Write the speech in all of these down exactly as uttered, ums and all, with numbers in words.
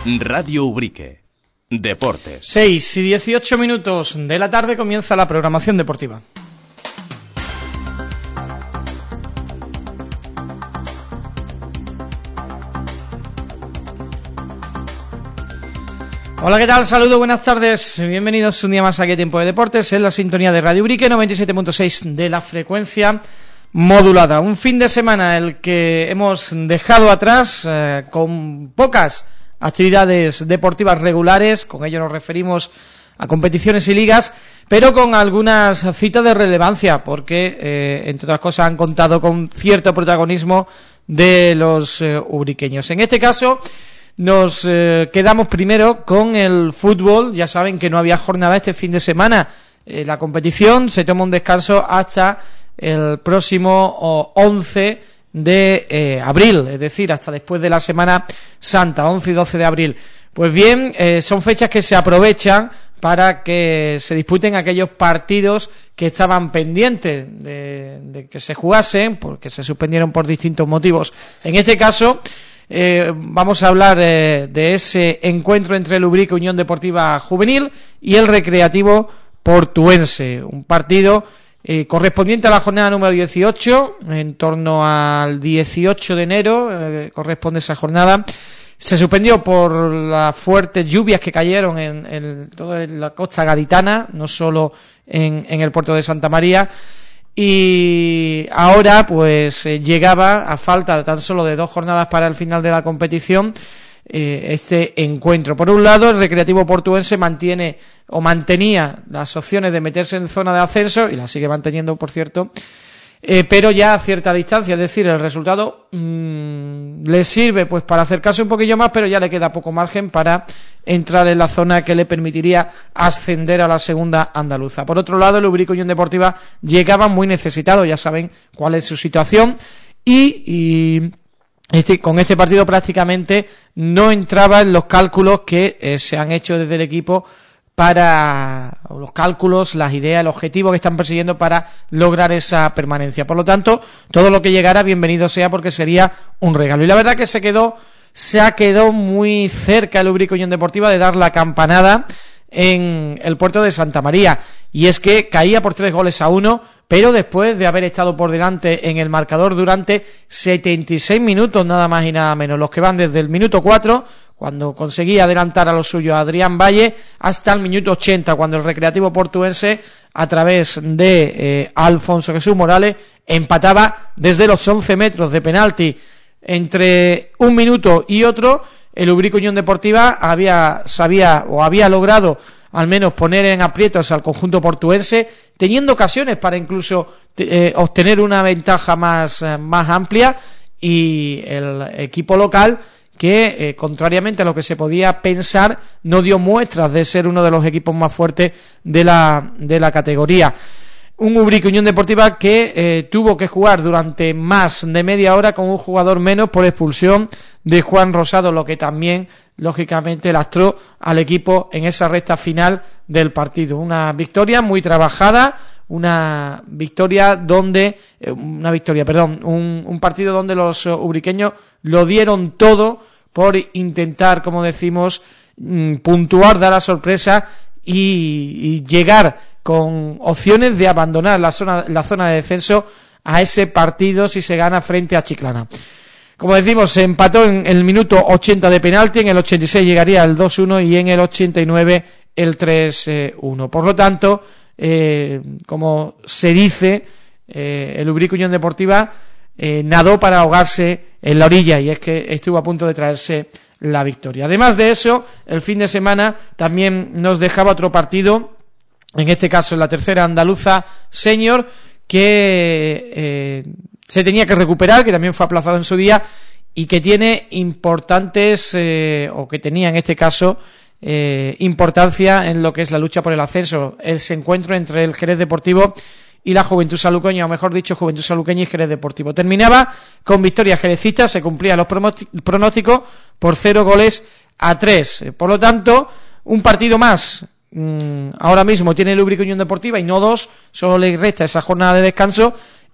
Radio Ubrique. Deportes. seis y dieciocho minutos de la tarde comienza la programación deportiva. Hola, ¿qué tal? Saludos, buenas tardes. Bienvenidos un día más aquí a Tiempo de Deportes en la sintonía de Radio Ubrique, noventa y siete punto seis de la frecuencia modulada. Un fin de semana el que hemos dejado atrás eh, con pocas actividades deportivas regulares, con ello nos referimos a competiciones y ligas, pero con algunas citas de relevancia, porque, eh, entre otras cosas, han contado con cierto protagonismo de los eh, ubriqueños. En este caso, nos eh, quedamos primero con el fútbol. Ya saben que no había jornada este fin de semana. Eh, la competición se toma un descanso hasta el próximo oh, once de eh, abril, es decir, hasta después de la Semana Santa, once y doce de abril. Pues bien, eh, son fechas que se aprovechan para que se disputen aquellos partidos que estaban pendientes de, de que se jugasen, porque se suspendieron por distintos motivos. En este caso, eh, vamos a hablar eh, de ese encuentro entre el Ubrique Unión Deportiva Juvenil y el Recreativo Portuense, un partido Eh, correspondiente a la jornada número dieciocho, en torno al dieciocho de enero, eh, corresponde esa jornada. Se suspendió por las fuertes lluvias que cayeron en, en toda la costa gaditana, no solo en, en el puerto de Santa María, y ahora pues eh, llegaba, a falta tan solo de dos jornadas para el final de la competición, eh, este encuentro. Por un lado, el Recreativo Portuense mantiene o mantenía las opciones de meterse en zona de ascenso, y la sigue manteniendo, por cierto, eh, pero ya a cierta distancia, es decir, el resultado mmm, le sirve pues para acercarse un poquillo más, pero ya le queda poco margen para entrar en la zona que le permitiría ascender a la segunda andaluza. Por otro lado, el Ubrique Unión Deportiva llegaba muy necesitado, ya saben cuál es su situación, y... y Este, con este partido prácticamente no entraba en los cálculos que eh, se han hecho desde el equipo para los cálculos, las ideas, el objetivo que están persiguiendo para lograr esa permanencia. Por lo tanto, todo lo que llegara, bienvenido sea, porque sería un regalo. Y la verdad que se quedó, se ha quedado muy cerca el Ubrique Unión Deportiva de dar la campanada en el puerto de Santa María, y es que caía por tres goles a uno, pero después de haber estado por delante en el marcador durante setenta y seis minutos, nada más y nada menos, los que van desde el minuto cuatro, cuando conseguía adelantar a los suyos a Adrián Valle, hasta el minuto ochenta, cuando el Recreativo Portuense, a través de eh, Alfonso Jesús Morales, empataba desde los once metros de penalti. Entre un minuto y otro, el Ubrique Unión Deportiva había sabía o había logrado al menos poner en aprietos al conjunto portuense, teniendo ocasiones para incluso eh, obtener una ventaja más, eh, más amplia, y el equipo local, que eh, contrariamente a lo que se podía pensar, no dio muestras de ser uno de los equipos más fuertes de la, de la categoría. Un Ubrique Unión Deportiva que eh, tuvo que jugar durante más de media hora con un jugador menos por expulsión de Juan Rosado, lo que también, lógicamente, lastró al equipo en esa recta final del partido. Una victoria muy trabajada, una victoria donde, eh, una victoria, perdón, un, un partido donde los uh, ubriqueños lo dieron todo por intentar, como decimos, mm, puntuar, dar la sorpresa y, y llegar con opciones de abandonar la zona, la zona de descenso a ese partido si se gana frente a Chiclana. Como decimos, se empató en el minuto ochenta de penalti, en el ochenta y seis llegaría el dos uno y en el ochenta y nueve el tres uno. Por lo tanto, eh, como se dice, eh, el Ubrique Unión Deportiva eh, nadó para ahogarse en la orilla, y es que estuvo a punto de traerse la victoria. Además de eso, el fin de semana también nos dejaba otro partido, en este caso en la tercera andaluza senior, que eh, se tenía que recuperar, que también fue aplazado en su día, y que tiene importantes, eh, o que tenía en este caso, eh, importancia en lo que es la lucha por el ascenso, ese encuentro entre el Jerez Deportivo y la Juventud Saluqueña, o mejor dicho, Juventud Saluqueña y Jerez Deportivo. Terminaba con victoria jerecista, se cumplían los pronósticos por cero goles a tres. Por lo tanto, un partido más. Ahora mismo tiene el Ubrique Unión Deportiva y no dos, solo le resta esa jornada de descanso,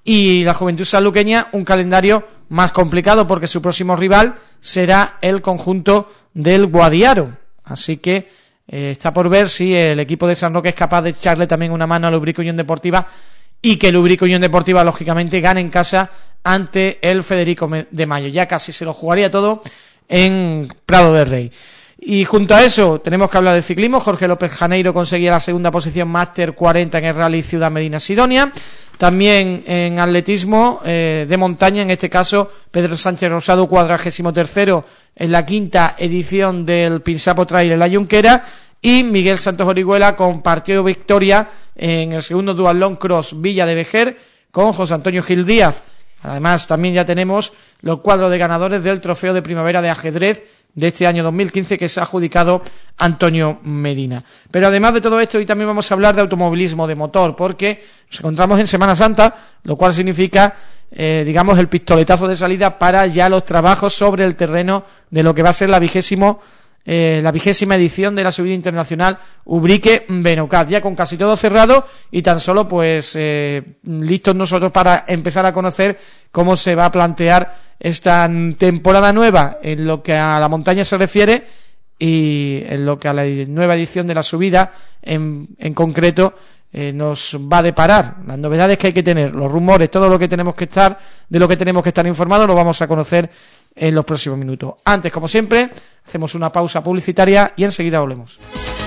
y la Juventud Sanluqueña un calendario más complicado porque su próximo rival será el conjunto del Guadiaro, así que eh, está por ver si el equipo de San Roque es capaz de echarle también una mano a la Ubrique Unión Deportiva y que el Ubrique Unión Deportiva lógicamente gane en casa ante el Federico de Mayo. Ya casi se lo jugaría todo en Prado del Rey. Y junto a eso tenemos que hablar de ciclismo. Jorge López Janeiro conseguía la segunda posición Máster cuarenta en el Rally Ciudad Medina Sidonia. También en atletismo eh, de montaña, en este caso Pedro Sánchez Rosado, cuadragésimo tercero en la quinta edición del Pinsapo Trail en la Junquera, y Miguel Santos Orihuela compartió victoria en el segundo Duatlón Cross Villa de Vejer con José Antonio Gil Díaz. Además también ya tenemos los cuadros de ganadores del trofeo de primavera de ajedrez de este año dos mil quince que se ha adjudicado Antonio Medina. Pero además de todo esto, hoy también vamos a hablar de automovilismo de motor, porque nos encontramos en Semana Santa, lo cual significa, eh, digamos, el pistoletazo de salida para ya los trabajos sobre el terreno de lo que va a ser la vigésimo Eh, la vigésima edición de la subida internacional Ubrique Benocat, ya con casi todo cerrado y tan solo pues eh, listos nosotros para empezar a conocer cómo se va a plantear esta temporada nueva en lo que a la montaña se refiere y en lo que a la nueva edición de la subida en, en concreto eh, nos va a deparar. Las novedades que hay que tener, los rumores, todo lo que tenemos que estar, de lo que tenemos que estar informados, lo vamos a conocer en los próximos minutos. Antes, como siempre, hacemos una pausa publicitaria y enseguida volvemos.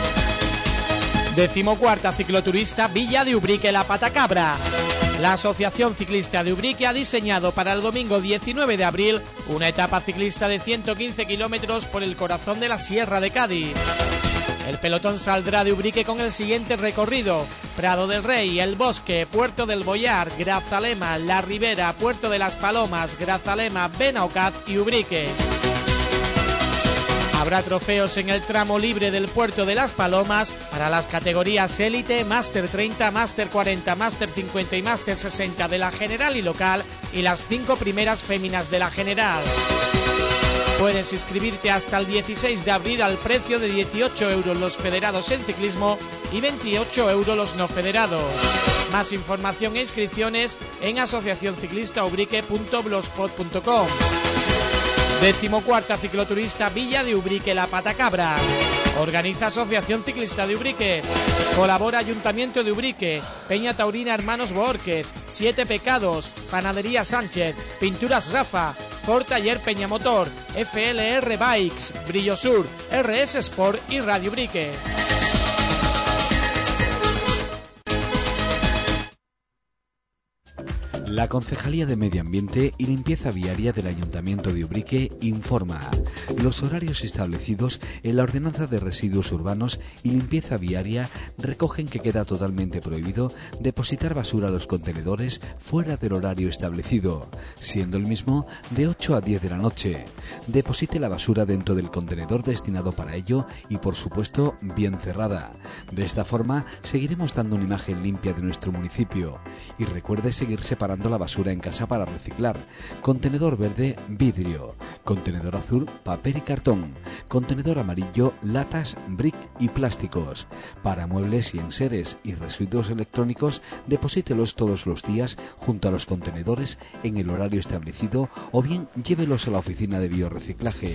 Decimocuarta cicloturista Villa de Ubrique La Patacabra. La Asociación Ciclista de Ubrique ha diseñado para el domingo diecinueve de abril una etapa ciclista de ciento quince kilómetros por el corazón de la Sierra de Cádiz. El pelotón saldrá de Ubrique con el siguiente recorrido: Prado del Rey, El Bosque, Puerto del Boyar, Grazalema, La Ribera, Puerto de las Palomas, Grazalema, Benaocaz y Ubrique. Habrá trofeos en el tramo libre del Puerto de las Palomas para las categorías Élite, Máster treinta, Máster cuarenta, Máster cincuenta y Máster sesenta de la general y local y las cinco primeras féminas de la general. Puedes inscribirte hasta el dieciséis de abril al precio de dieciocho euros los federados en ciclismo y veintiocho euros los no federados. Más información e inscripciones en asociación ciclista ubrique punto blogspot punto com. Decimocuarta cicloturista Villa de Ubrique La Patacabra. Organiza Asociación Ciclista de Ubrique. Colabora Ayuntamiento de Ubrique, Peña Taurina Hermanos Boórquez, Siete Pecados, Panadería Sánchez, Pinturas Rafa, Ford Taller Peñamotor, F L R Bikes, Brillo Sur, R S Sport y Radio Ubrique. La Concejalía de Medio Ambiente y Limpieza Viaria del Ayuntamiento de Ubrique informa los horarios establecidos en la Ordenanza de Residuos Urbanos y Limpieza Viaria recogen que queda totalmente prohibido depositar basura a los contenedores fuera del horario establecido, siendo el mismo de ocho a diez de la noche. Deposite la basura dentro del contenedor destinado para ello y, por supuesto, bien cerrada. De esta forma seguiremos dando una imagen limpia de nuestro municipio. Y recuerde seguir separando la basura en casa para reciclar. Contenedor verde, vidrio. Contenedor azul, papel y cartón. Contenedor amarillo, latas, brick y plásticos. Para muebles y enseres y residuos electrónicos, deposítelos todos los días junto a los contenedores en el horario establecido o bien llévelos a la oficina de biorreciclaje.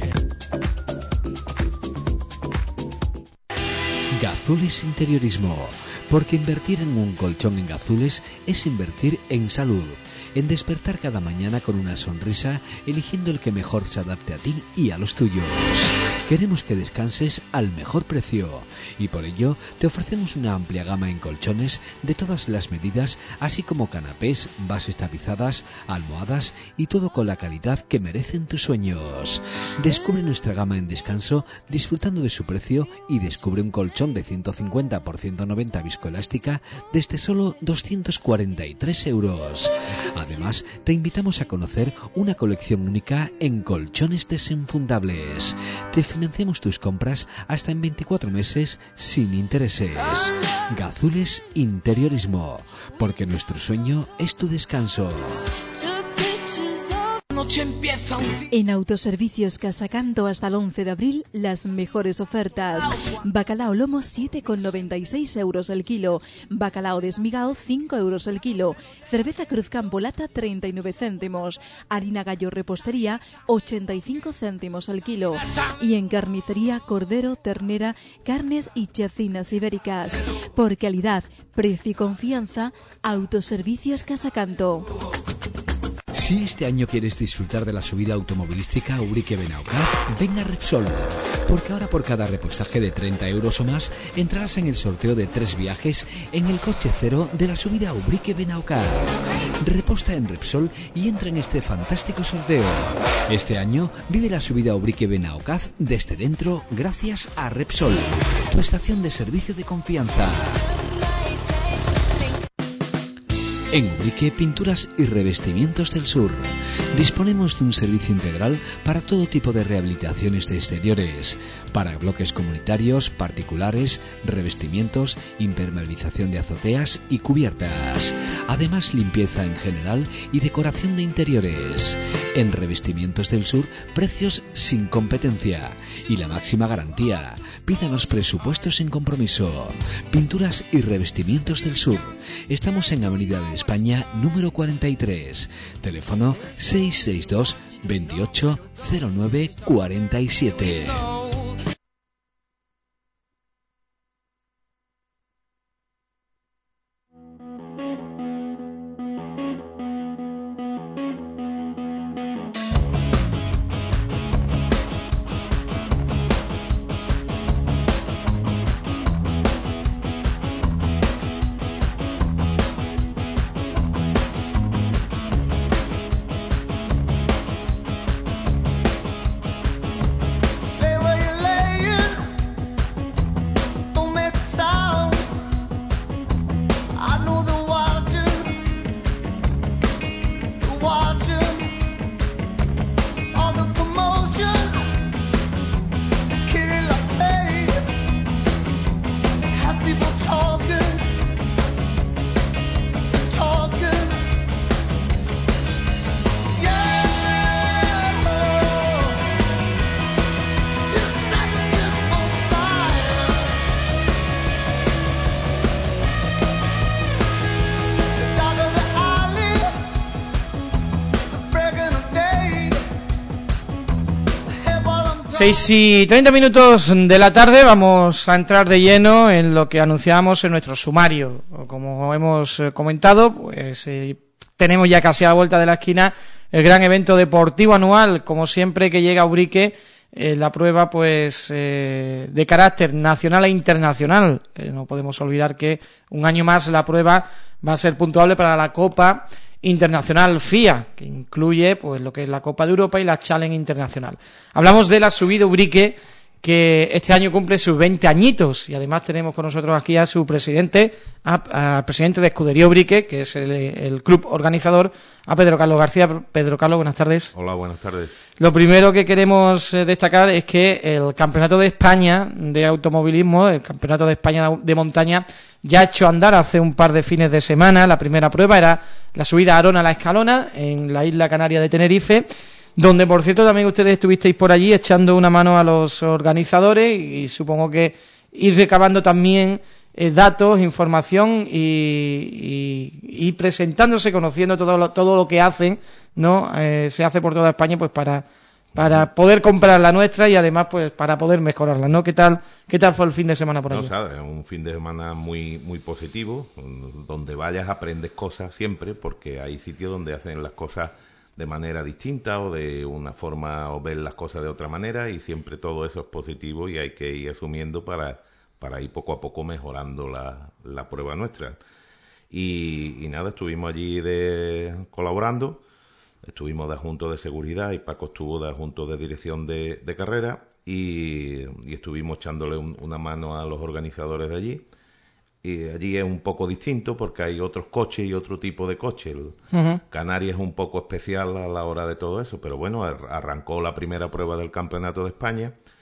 Gazules Interiorismo. Porque invertir en un colchón en Gazules es invertir en salud, en despertar cada mañana con una sonrisa, eligiendo el que mejor se adapte a ti y a los tuyos. Queremos que descanses al mejor precio y por ello te ofrecemos una amplia gama en colchones de todas las medidas, así como canapés, bases tapizadas, almohadas y todo con la calidad que merecen tus sueños. Descubre nuestra gama en descanso disfrutando de su precio y descubre un colchón de ciento cincuenta por ciento noventa viscoelástica desde solo doscientos cuarenta y tres euros. Además, te invitamos a conocer una colección única en colchones desenfundables. Te financiamos tus compras hasta en veinticuatro meses sin intereses. Gazules Interiorismo, porque nuestro sueño es tu descanso. noche empieza un día. En Autoservicios Casacanto hasta el once de abril, las mejores ofertas. Bacalao lomo siete con noventa y seis euros el kilo. Bacalao desmigao cinco euros el kilo. Cerveza Cruzcampo lata treinta y nueve céntimos. Harina gallo repostería ochenta y cinco céntimos el kilo. Y en carnicería, cordero, ternera, carnes y chacinas ibéricas. Por calidad, precio y confianza, Autoservicios Casacanto. Si este año quieres disfrutar de la subida automovilística Ubrique Benaocaz, ven a Repsol. Porque ahora por cada repostaje de treinta euros o más, entrarás en el sorteo de tres viajes en el coche cero de la subida Ubrique Benaocaz. Reposta en Repsol y entra en este fantástico sorteo. Este año vive la subida Ubrique Benaocaz desde dentro gracias a Repsol, tu estación de servicio de confianza. En Ubrique Pinturas y Revestimientos del Sur disponemos de un servicio integral para todo tipo de rehabilitaciones de exteriores, para bloques comunitarios, particulares, revestimientos, impermeabilización de azoteas y cubiertas. Además, limpieza en general y decoración de interiores. En Revestimientos del Sur, precios sin competencia y la máxima garantía. Pídanos presupuestos sin compromiso. Pinturas y Revestimientos del Sur. Estamos en Avenida de España número cuarenta y tres. Teléfono seis seis dos veintiocho cero nueve cuarenta y siete. seis y treinta minutos de la tarde, vamos a entrar de lleno en lo que anunciábamos en nuestro sumario. Como hemos comentado, pues eh, tenemos ya casi a la vuelta de la esquina el gran evento deportivo anual, como siempre que llega a Ubrique, eh, la prueba pues eh, de carácter nacional e internacional. Eh, no podemos olvidar que un año más la prueba va a ser puntuable para la Copa Internacional F I A, que incluye pues lo que es la Copa de Europa y la Challenge Internacional. Hablamos de la subida Ubrique, que este año cumple sus veinte añitos, y además tenemos con nosotros aquí a su presidente, al presidente de Escudería Ubrique, que es el, el club organizador, a Pedro Carlos García. Pedro Carlos, buenas tardes. Hola, buenas tardes. Lo primero que queremos destacar es que el Campeonato de España de Automovilismo, el Campeonato de España de Montaña, ya ha hecho andar hace un par de fines de semana. La primera prueba era la subida Arona a la Escalona, en la isla canaria de Tenerife, donde, por cierto, también ustedes estuvisteis por allí echando una mano a los organizadores y supongo que ir recabando también eh, datos, información y, y, y presentándose, conociendo todo lo, todo lo que hacen, ¿no? Eh, se hace por toda España, pues para para poder comprar la nuestra y además pues para poder mejorarla, ¿no? ¿Qué tal qué tal fue el fin de semana por allí? No, sabes, un fin de semana muy muy positivo, donde vayas aprendes cosas siempre, porque hay sitios donde hacen las cosas de manera distinta o de una forma, o ver las cosas de otra manera, y siempre todo eso es positivo y hay que ir asumiendo para, para ir poco a poco mejorando la, la prueba nuestra. Y, y nada, estuvimos allí de colaborando, estuvimos de adjunto de seguridad y Paco estuvo de adjunto de dirección de, de carrera y, y estuvimos echándole un, una mano a los organizadores de allí. Y allí es un poco distinto porque hay otros coches y otro tipo de coche. El uh-huh. Canarias es un poco especial a la hora de todo eso, pero bueno, arrancó la primera prueba del Campeonato de España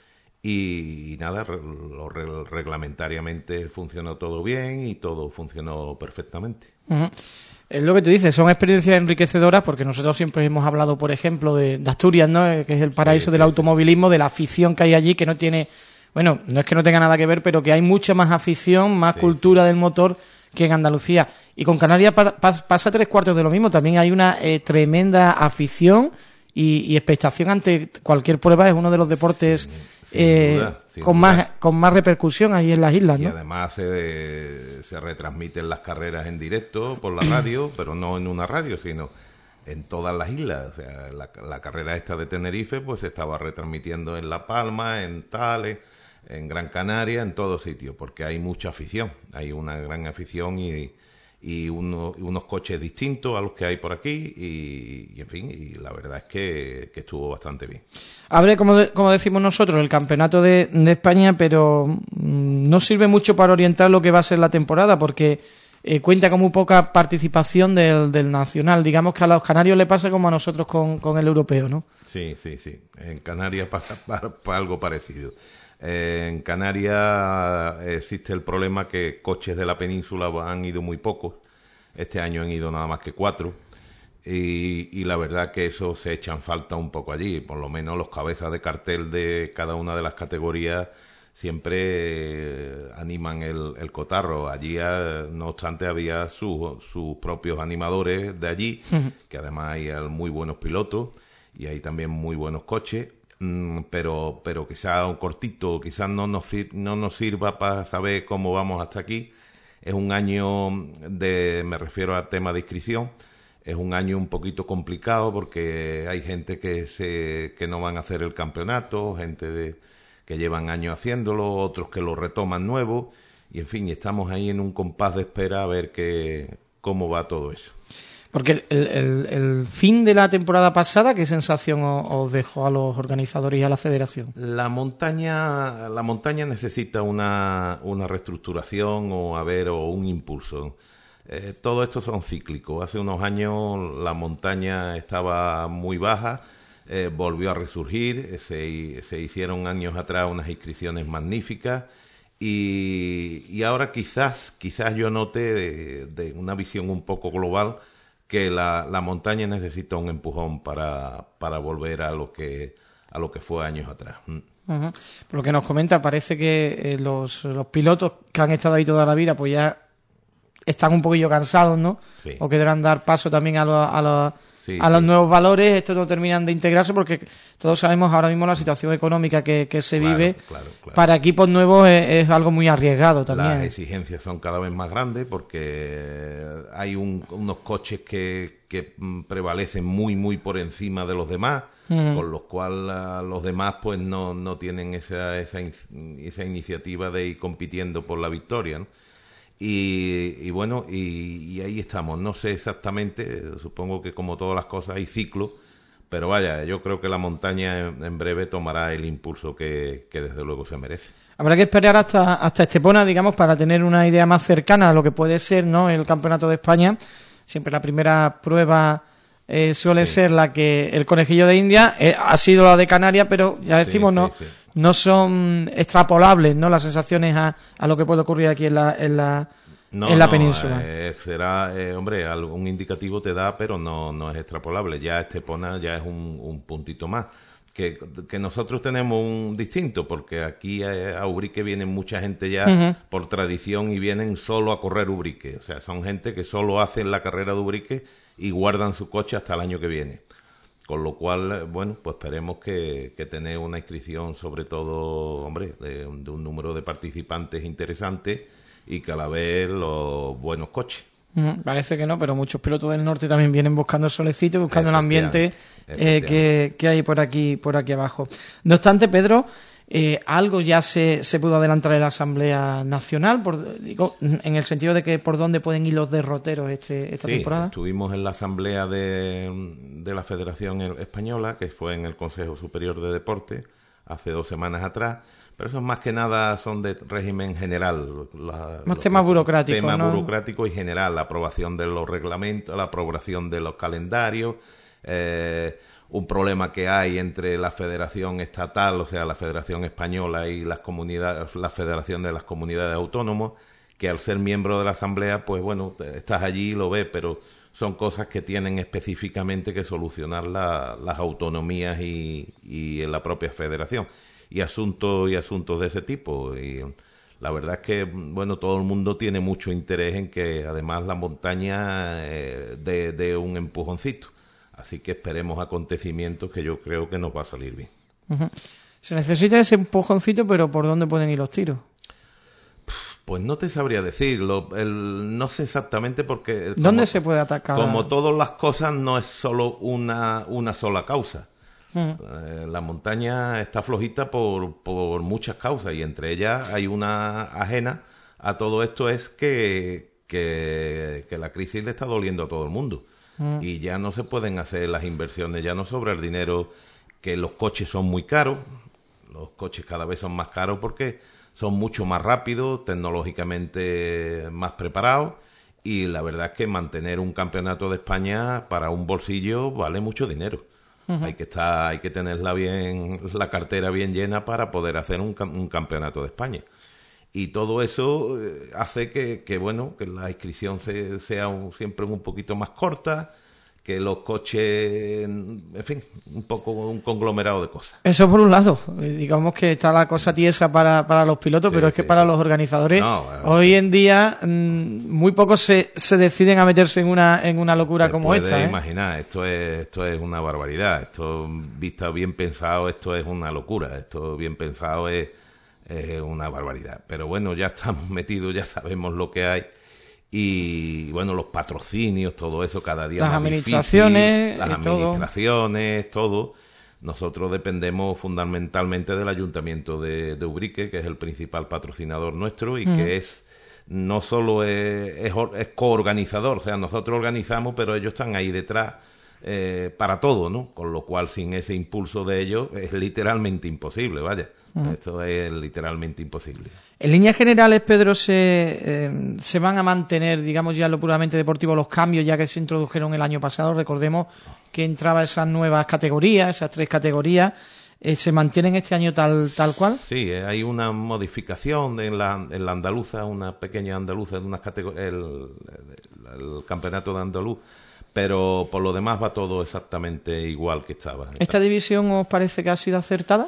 y, y nada, re, lo, re, reglamentariamente funcionó todo bien y todo funcionó perfectamente. Uh-huh. Es lo que tú dices, son experiencias enriquecedoras porque nosotros siempre hemos hablado, por ejemplo, de, de Asturias, ¿no? Que es el paraíso sí, del sí, automovilismo, sí. De la afición que hay allí, que no tiene, bueno, no es que no tenga nada que ver, pero que hay mucha más afición, más sí, cultura sí. del motor que en Andalucía. Y con Canarias pa, pa, pasa tres cuartos de lo mismo, también hay una eh, tremenda afición y, y expectación ante cualquier prueba, es uno de los deportes... Sí. Eh, duda, con duda. más con más repercusión ahí en las islas, ¿no? Y además se, se retransmiten las carreras en directo por la radio, pero no en una radio, sino en todas las islas. O sea, la, la carrera esta de Tenerife pues se estaba retransmitiendo en La Palma, en Tales, en Gran Canaria, en todos sitios, porque hay mucha afición, hay una gran afición y, y uno, unos coches distintos a los que hay por aquí y, y en fin, y la verdad es que, que estuvo bastante bien. Abre, como, de, como decimos nosotros, el campeonato de, de España, pero mmm, no sirve mucho para orientar lo que va a ser la temporada, porque eh, cuenta con muy poca participación del, del nacional. Digamos que a los canarios le pasa como a nosotros con, con el europeo, ¿no? Sí, sí, sí. En Canarias pasa para, para algo parecido. Eh, en Canarias existe el problema que coches de la península han ido muy pocos. Este año han ido nada más que cuatro. Y, y la verdad que eso se echan falta un poco allí. Por lo menos los cabezas de cartel de cada una de las categorías siempre eh, animan el, el cotarro. Allí, eh, no obstante, había sus sus propios animadores de allí, uh-huh. que además hay muy buenos pilotos y hay también muy buenos coches. Pero pero quizás un cortito, quizás no nos, no nos sirva para saber cómo vamos hasta aquí. Es un año de, me refiero al tema de inscripción, es un año un poquito complicado porque hay gente que se que no van a hacer el campeonato, gente de, que llevan años haciéndolo, otros que lo retoman nuevo, y en fin, estamos ahí en un compás de espera a ver qué, cómo va todo eso. Porque el, el, el fin de la temporada pasada, ¿qué sensación os, os dejó a los organizadores y a la federación? La montaña, la montaña necesita una, una reestructuración o a ver o un impulso. Eh, todo esto son cíclicos. Hace unos años la montaña estaba muy baja, eh, volvió a resurgir, se, se hicieron años atrás unas inscripciones magníficas. Y, y ahora quizás, quizás yo note de, de una visión un poco global que la, la montaña necesita un empujón para, para volver a lo que a lo que fue años atrás. Uh-huh. Por lo que nos comenta, parece que eh, los, los pilotos que han estado ahí toda la vida pues ya están un poquillo cansados, ¿no? Sí. O querrán dar paso también a, lo, a, lo, sí, a sí. los nuevos valores. Estos no terminan de integrarse porque todos sabemos ahora mismo la situación económica que, que se claro, vive. Claro, claro. Para equipos nuevos es, es algo muy arriesgado también. Las exigencias son cada vez más grandes porque hay un, unos coches que, que prevalecen muy, muy por encima de los demás, uh-huh. con los cuales los demás pues no, no tienen esa, esa, esa iniciativa de ir compitiendo por la victoria, ¿no? Y, y bueno, y, y ahí estamos. No sé exactamente, supongo que como todas las cosas hay ciclos, pero vaya, yo creo que la montaña en, en breve tomará el impulso que, que desde luego se merece. Habrá que esperar hasta, hasta Estepona, digamos, para tener una idea más cercana a lo que puede ser, ¿no?, el Campeonato de España. Siempre la primera prueba eh, suele sí. ser la que el Conejillo de India, eh, ha sido la de Canarias, pero ya decimos, sí, sí, no... Sí. no son extrapolables, ¿no?, las sensaciones a, a lo que puede ocurrir aquí en la en la, no, en la no, península. Eh, será, eh, hombre, algún indicativo te da, pero no no es extrapolable. Ya Estepona ya es un, un puntito más. Que, que nosotros tenemos un distinto, porque aquí a, a Ubrique vienen mucha gente ya uh-huh. por tradición y vienen solo a correr Ubrique. O sea, son gente que solo hacen la carrera de Ubrique y guardan su coche hasta el año que viene. Con lo cual, bueno, pues esperemos que, que tener una inscripción, sobre todo, hombre, de, de un número de participantes interesante y que a la vez los buenos coches. Mm, parece que no, pero muchos pilotos del norte también vienen buscando el solecito, buscando el ambiente eh, que, que hay por aquí, por aquí abajo. No obstante, Pedro, eh, algo ya se, se pudo adelantar en la Asamblea Nacional, por, digo, en el sentido de que por dónde pueden ir los derroteros este, esta sí, temporada. Estuvimos en la Asamblea de, de la Federación Española, que fue en el Consejo Superior de Deporte, hace dos semanas atrás, pero eso más que nada son de régimen general. La, más temas burocráticos, Temas ¿no? burocráticos y general, la aprobación de los reglamentos, la aprobación de los calendarios, eh, un problema que hay entre la Federación Estatal, o sea, la Federación Española y las comunidades, la Federación de las Comunidades Autónomas, que al ser miembro de la Asamblea, pues bueno, estás allí y lo ves, pero son cosas que tienen específicamente que solucionar la, las autonomías y, y en la propia Federación. Y asuntos y asuntos de ese tipo. Y la verdad es que, bueno, todo el mundo tiene mucho interés en que además la montaña eh, dé, dé un empujoncito. Así que esperemos acontecimientos que yo creo que nos va a salir bien. Uh-huh. Se necesita ese empujoncito, pero ¿por dónde pueden ir los tiros? Pues no te sabría decirlo. El, no sé exactamente porque... ¿Dónde como, se puede atacar? Como todas las cosas, no es solo una, una sola causa. Uh-huh. Eh, la montaña está flojita por, por muchas causas y entre ellas hay una ajena a todo esto, es que, que, que la crisis le está doliendo a todo el mundo. Uh-huh. Y ya no se pueden hacer las inversiones, ya no sobra el dinero, que los coches son muy caros, los coches cada vez son más caros porque son mucho más rápidos, tecnológicamente más preparados, y la verdad es que mantener un campeonato de España para un bolsillo vale mucho dinero. Uh-huh. Hay que estar, hay que tenerla bien, la cartera bien llena para poder hacer un, un campeonato de España. Y todo eso eh, hace que, que, bueno, que la inscripción se, sea un, siempre un poquito más corta, que los coches, en fin, un poco un conglomerado de cosas. Eso por un lado, digamos que está la cosa tiesa para, para los pilotos, sí, pero es que sí, para sí. los organizadores, no, bueno, hoy en día mmm, muy pocos se, se deciden a meterse en una en una locura como puedes esta. ¿eh? Imaginar, esto es esto es una barbaridad, esto vista bien pensado, esto es una locura, esto bien pensado es, es una barbaridad. Pero bueno, ya estamos metidos, ya sabemos lo que hay. Y bueno, los patrocinios, todo eso cada día las más administraciones, difícil, las administraciones, todo. todo. Nosotros dependemos fundamentalmente del Ayuntamiento de, de Ubrique, que es el principal patrocinador nuestro y mm. que es no solo es, es, es coorganizador, o sea, nosotros organizamos, pero ellos están ahí detrás eh, para todo, ¿no? Con lo cual, sin ese impulso de ellos, es literalmente imposible, vaya. Mm. Esto es literalmente imposible. En líneas generales, Pedro, se, eh, se van a mantener, digamos, ya en lo puramente deportivo, los cambios ya que se introdujeron el año pasado. Recordemos que entraba esas nuevas categorías, esas tres categorías. Eh, ¿Se mantienen este año tal tal cual? Sí, hay una modificación en la, en la andaluza, una pequeña andaluza, de unas categorías, el, el, el campeonato de andaluz, pero por lo demás va todo exactamente igual que estaba. ¿Esta división os parece que ha sido acertada?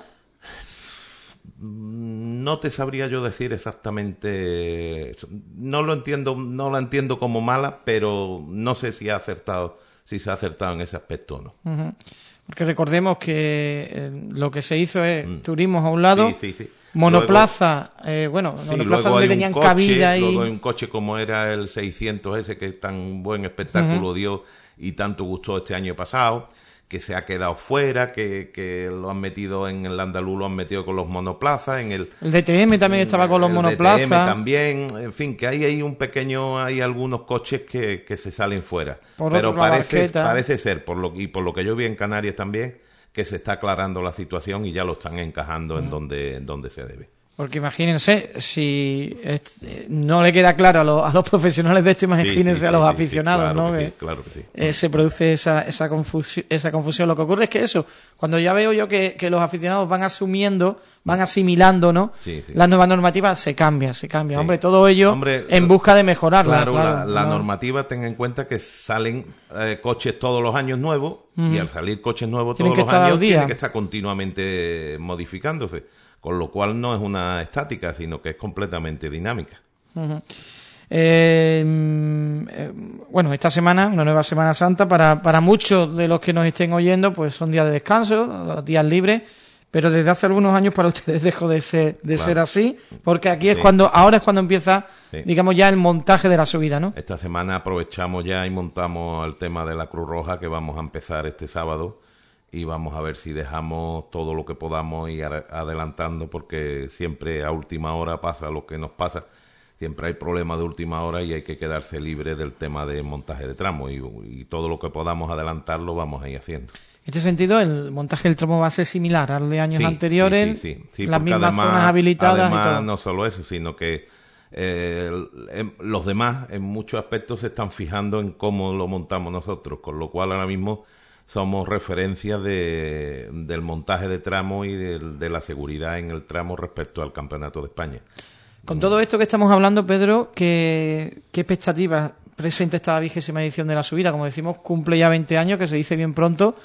No te sabría yo decir exactamente, no lo entiendo, no la entiendo como mala, pero no sé si ha acertado, si se ha acertado en ese aspecto o no. Uh-huh. Porque recordemos que eh, lo que se hizo es mm. turismo a un lado, sí, sí, sí. monoplaza, luego, eh, bueno, sí, monoplaza donde tenían coche, cabida y... Luego hay un coche como era el seiscientos ese que tan buen espectáculo uh-huh. dio y tanto gustó este año pasado, que se ha quedado fuera, que, que lo han metido en el andaluz, lo han metido con los monoplazas, en el... El D T M también estaba con los el monoplazas. D T M también, en fin, que hay ahí un pequeño, hay algunos coches que, que se salen fuera. Por Pero parece, parece ser, por lo, y por lo que yo vi en Canarias también, que se está aclarando la situación y ya lo están encajando uh-huh. en donde, en donde se debe. Porque imagínense, si este, no le queda claro a los, a los profesionales de esto, imagínense sí, sí, a los sí, aficionados, sí, claro ¿no? Que que, sí, claro que sí. Eh, se produce esa, esa, confusión, esa confusión. Lo que ocurre es que eso, cuando ya veo yo que, que los aficionados van asumiendo, van asimilando, ¿no? Sí, sí. Las nuevas normativas, se cambia, se cambia. Sí. Hombre, todo ello Hombre, en busca de mejorarla. Claro, claro la, la no. normativa, ten en cuenta que salen eh, coches todos los años nuevos mm. y al salir coches nuevos tienen todos los años tienen que estar continuamente modificándose. Con lo cual no es una estática, sino que es completamente dinámica. Uh-huh. eh, eh, bueno, esta semana, una nueva Semana Santa, para, para muchos de los que nos estén oyendo, pues son días de descanso, días libres, pero desde hace algunos años para ustedes dejó de ser, de claro. ser así, porque aquí es sí. cuando, ahora es cuando empieza, sí. digamos, ya el montaje de la subida, ¿no? Esta semana aprovechamos ya y montamos el tema de la Cruz Roja, que vamos a empezar este sábado. Y vamos a ver si dejamos todo lo que podamos ir adelantando, porque siempre a última hora pasa lo que nos pasa. Siempre hay problemas de última hora y hay que quedarse libre del tema de montaje de tramo. Y, y todo lo que podamos adelantar lo vamos a ir haciendo. En este sentido, el montaje del tramo va a ser similar al de años sí, anteriores, sí, sí, sí. Sí, las mismas además, zonas habilitadas además, y todo. No solo eso, sino que eh, los demás en muchos aspectos se están fijando en cómo lo montamos nosotros, con lo cual ahora mismo somos referencias de, del montaje de tramo y de, de la seguridad en el tramo respecto al Campeonato de España. Con todo esto que estamos hablando, Pedro, ¿qué, qué expectativas presenta esta vigésima edición de la subida? Como decimos, cumple ya veinte años, que se dice bien pronto.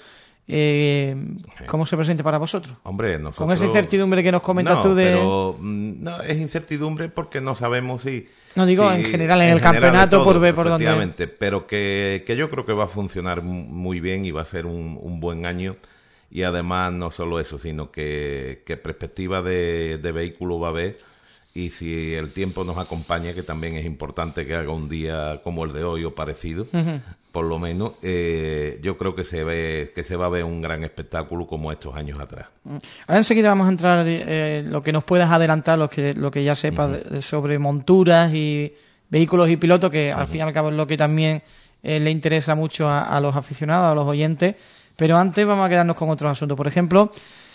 Eh, ¿Cómo se presenta para vosotros? Hombre, nosotros... Con esa incertidumbre que nos comentas no, tú de... pero no, es incertidumbre porque no sabemos si... No digo si, en general, en, en el general campeonato, todo, por ver por dónde... Efectivamente, pero que, que yo creo que va a funcionar muy bien y va a ser un, un buen año. Y además, no solo eso, sino que, que perspectiva de, de vehículo va a haber. Y si el tiempo nos acompaña, que también es importante que haga un día como el de hoy o parecido, uh-huh. por lo menos, eh, yo creo que se ve que se va a ver un gran espectáculo como estos años atrás. Ahora enseguida vamos a entrar eh, lo que nos puedas adelantar, lo que lo que ya sepas uh-huh. de, sobre monturas y vehículos y pilotos, que uh-huh. al fin y al cabo es lo que también eh, le interesa mucho a, a los aficionados, a los oyentes. Pero antes vamos a quedarnos con otros asuntos. Por ejemplo,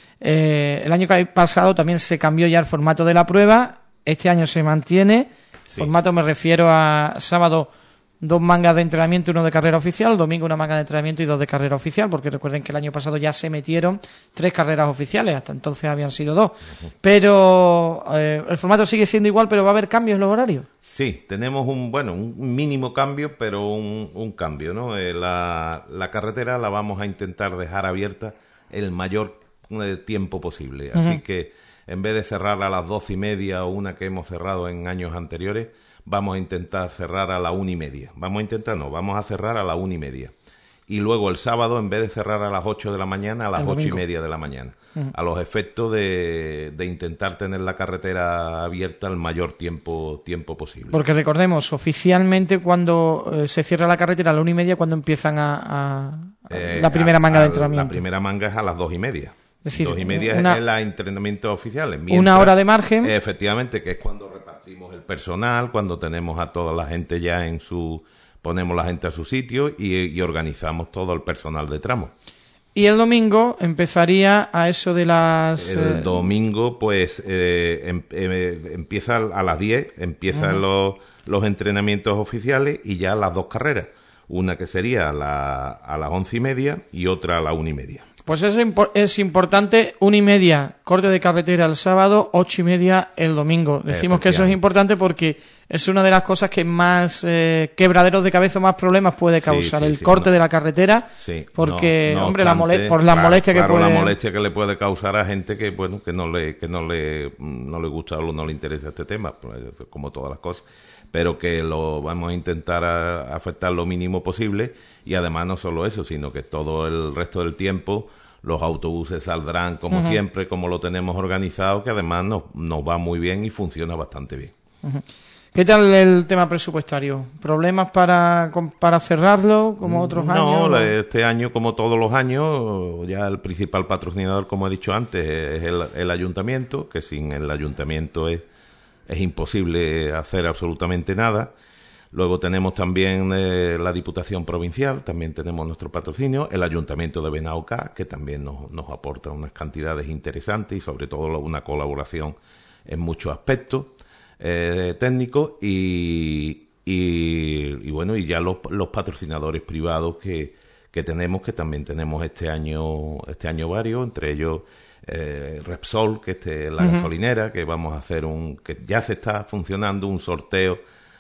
eh, el año pasado también se cambió ya el formato de la prueba. Este año se mantiene. Sí. Formato me refiero a sábado dos mangas de entrenamiento y uno de carrera oficial, domingo una manga de entrenamiento y dos de carrera oficial, porque recuerden que el año pasado ya se metieron tres carreras oficiales, hasta entonces habían sido dos. Uh-huh. Pero eh, el formato sigue siendo igual, pero va a haber cambios en los horarios. Sí, tenemos un bueno un mínimo cambio, pero un, un cambio, ¿no? Eh, la, la carretera la vamos a intentar dejar abierta el mayor eh, tiempo posible, uh-huh. así que en vez de cerrar a las doce y media o una que hemos cerrado en años anteriores, vamos a intentar cerrar a la una y media. Vamos a intentar, no, vamos a cerrar a la una y media. Y luego el sábado, en vez de cerrar a las ocho de la mañana, a las ocho y media de la mañana. Uh-huh. A los efectos de, de intentar tener la carretera abierta el mayor tiempo, tiempo posible. Porque recordemos, oficialmente cuando eh, se cierra la carretera a la una y media, cuando empiezan a, a, a eh, la primera a, manga a, de entrenamiento. La primera manga es a las dos y media. Es decir, dos y media una, es el entrenamiento oficial. Mientras, una hora de margen. Efectivamente, que es cuando repartimos el personal, cuando tenemos a toda la gente ya en su... Ponemos la gente a su sitio y, y organizamos todo el personal de tramo. Y el domingo empezaría a eso de las... El eh... domingo, pues, eh, em, eh, empieza a las diez, empiezan uh-huh. los, los entrenamientos oficiales y ya las dos carreras. Una que sería a, la, a las once y media y otra a la una y media. Pues eso es importante, una y media corte de carretera el sábado, ocho y media el domingo. Decimos que eso es importante porque es una de las cosas que más eh, quebraderos de cabeza, más problemas puede causar, sí, sí, el sí, corte no. de la carretera, sí, porque, no, no hombre, obstante, la mole- por la claro, molestia claro, que puede... la molestia que le puede causar a gente que, bueno, que no le que no le, no le gusta o no le interesa este tema, como todas las cosas, pero que lo vamos a intentar a, afectar lo mínimo posible y además no solo eso, sino que todo el resto del tiempo... Los autobuses saldrán como uh-huh. siempre, como lo tenemos organizado, que además nos, nos va muy bien y funciona bastante bien. Uh-huh. ¿Qué tal el tema presupuestario? ¿Problemas para, para cerrarlo como otros no, años? No, este año, como todos los años, ya el principal patrocinador, como he dicho antes, es el, el ayuntamiento, que sin el ayuntamiento es, es imposible hacer absolutamente nada. Luego tenemos también eh, la Diputación Provincial, también tenemos nuestro patrocinio, el Ayuntamiento de Benaocá, que también nos, nos aporta unas cantidades interesantes y sobre todo una colaboración en muchos aspectos eh, técnicos y, y, y bueno, y ya los, los patrocinadores privados que, que tenemos, que también tenemos este año, este año varios, entre ellos eh, Repsol, que es la uh-huh. gasolinera, que vamos a hacer un, que ya se está funcionando un sorteo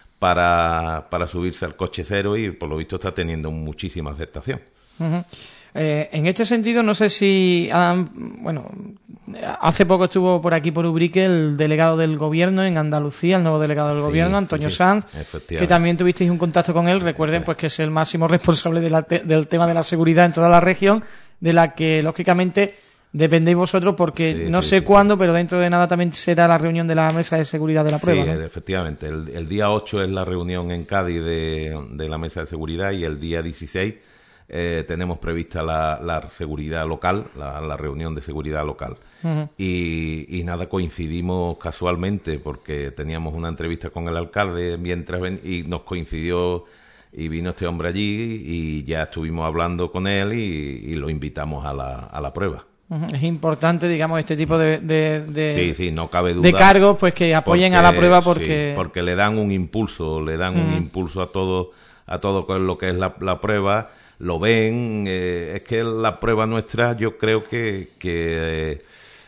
para, para subirse al coche cero y por lo visto está teniendo muchísima aceptación. Uh-huh. Eh, en este sentido, no sé si han, bueno, hace poco estuvo por aquí por Ubrique el delegado del gobierno en Andalucía, el nuevo delegado del sí, gobierno, Antonio sí, Sanz, que también tuvisteis un contacto con él. Recuerden sí. pues que es el máximo responsable de la te- del tema de la seguridad en toda la región, de la que lógicamente dependéis vosotros, porque sí, no sí, sé sí, cuándo, sí. pero dentro de nada también será la reunión de la mesa de seguridad de la prueba. Sí, ¿no? Efectivamente. El, el día ocho es la reunión en Cádiz de, de la mesa de seguridad y el día dieciséis eh, tenemos prevista la, la seguridad local, la, la reunión de seguridad local. Uh-huh. Y, y nada, coincidimos casualmente porque teníamos una entrevista con el alcalde mientras ven, y nos coincidió y vino este hombre allí y ya estuvimos hablando con él y, y lo invitamos a la, a la prueba. Es importante, digamos, este tipo de, de, de, sí, sí, no cabe duda, de cargos, pues que apoyen porque, a la prueba porque... Sí, porque le dan un impulso, le dan uh-huh. un impulso a todo, a todo lo que es la, la prueba, lo ven. Eh, es que la prueba nuestra, yo creo que, que eh,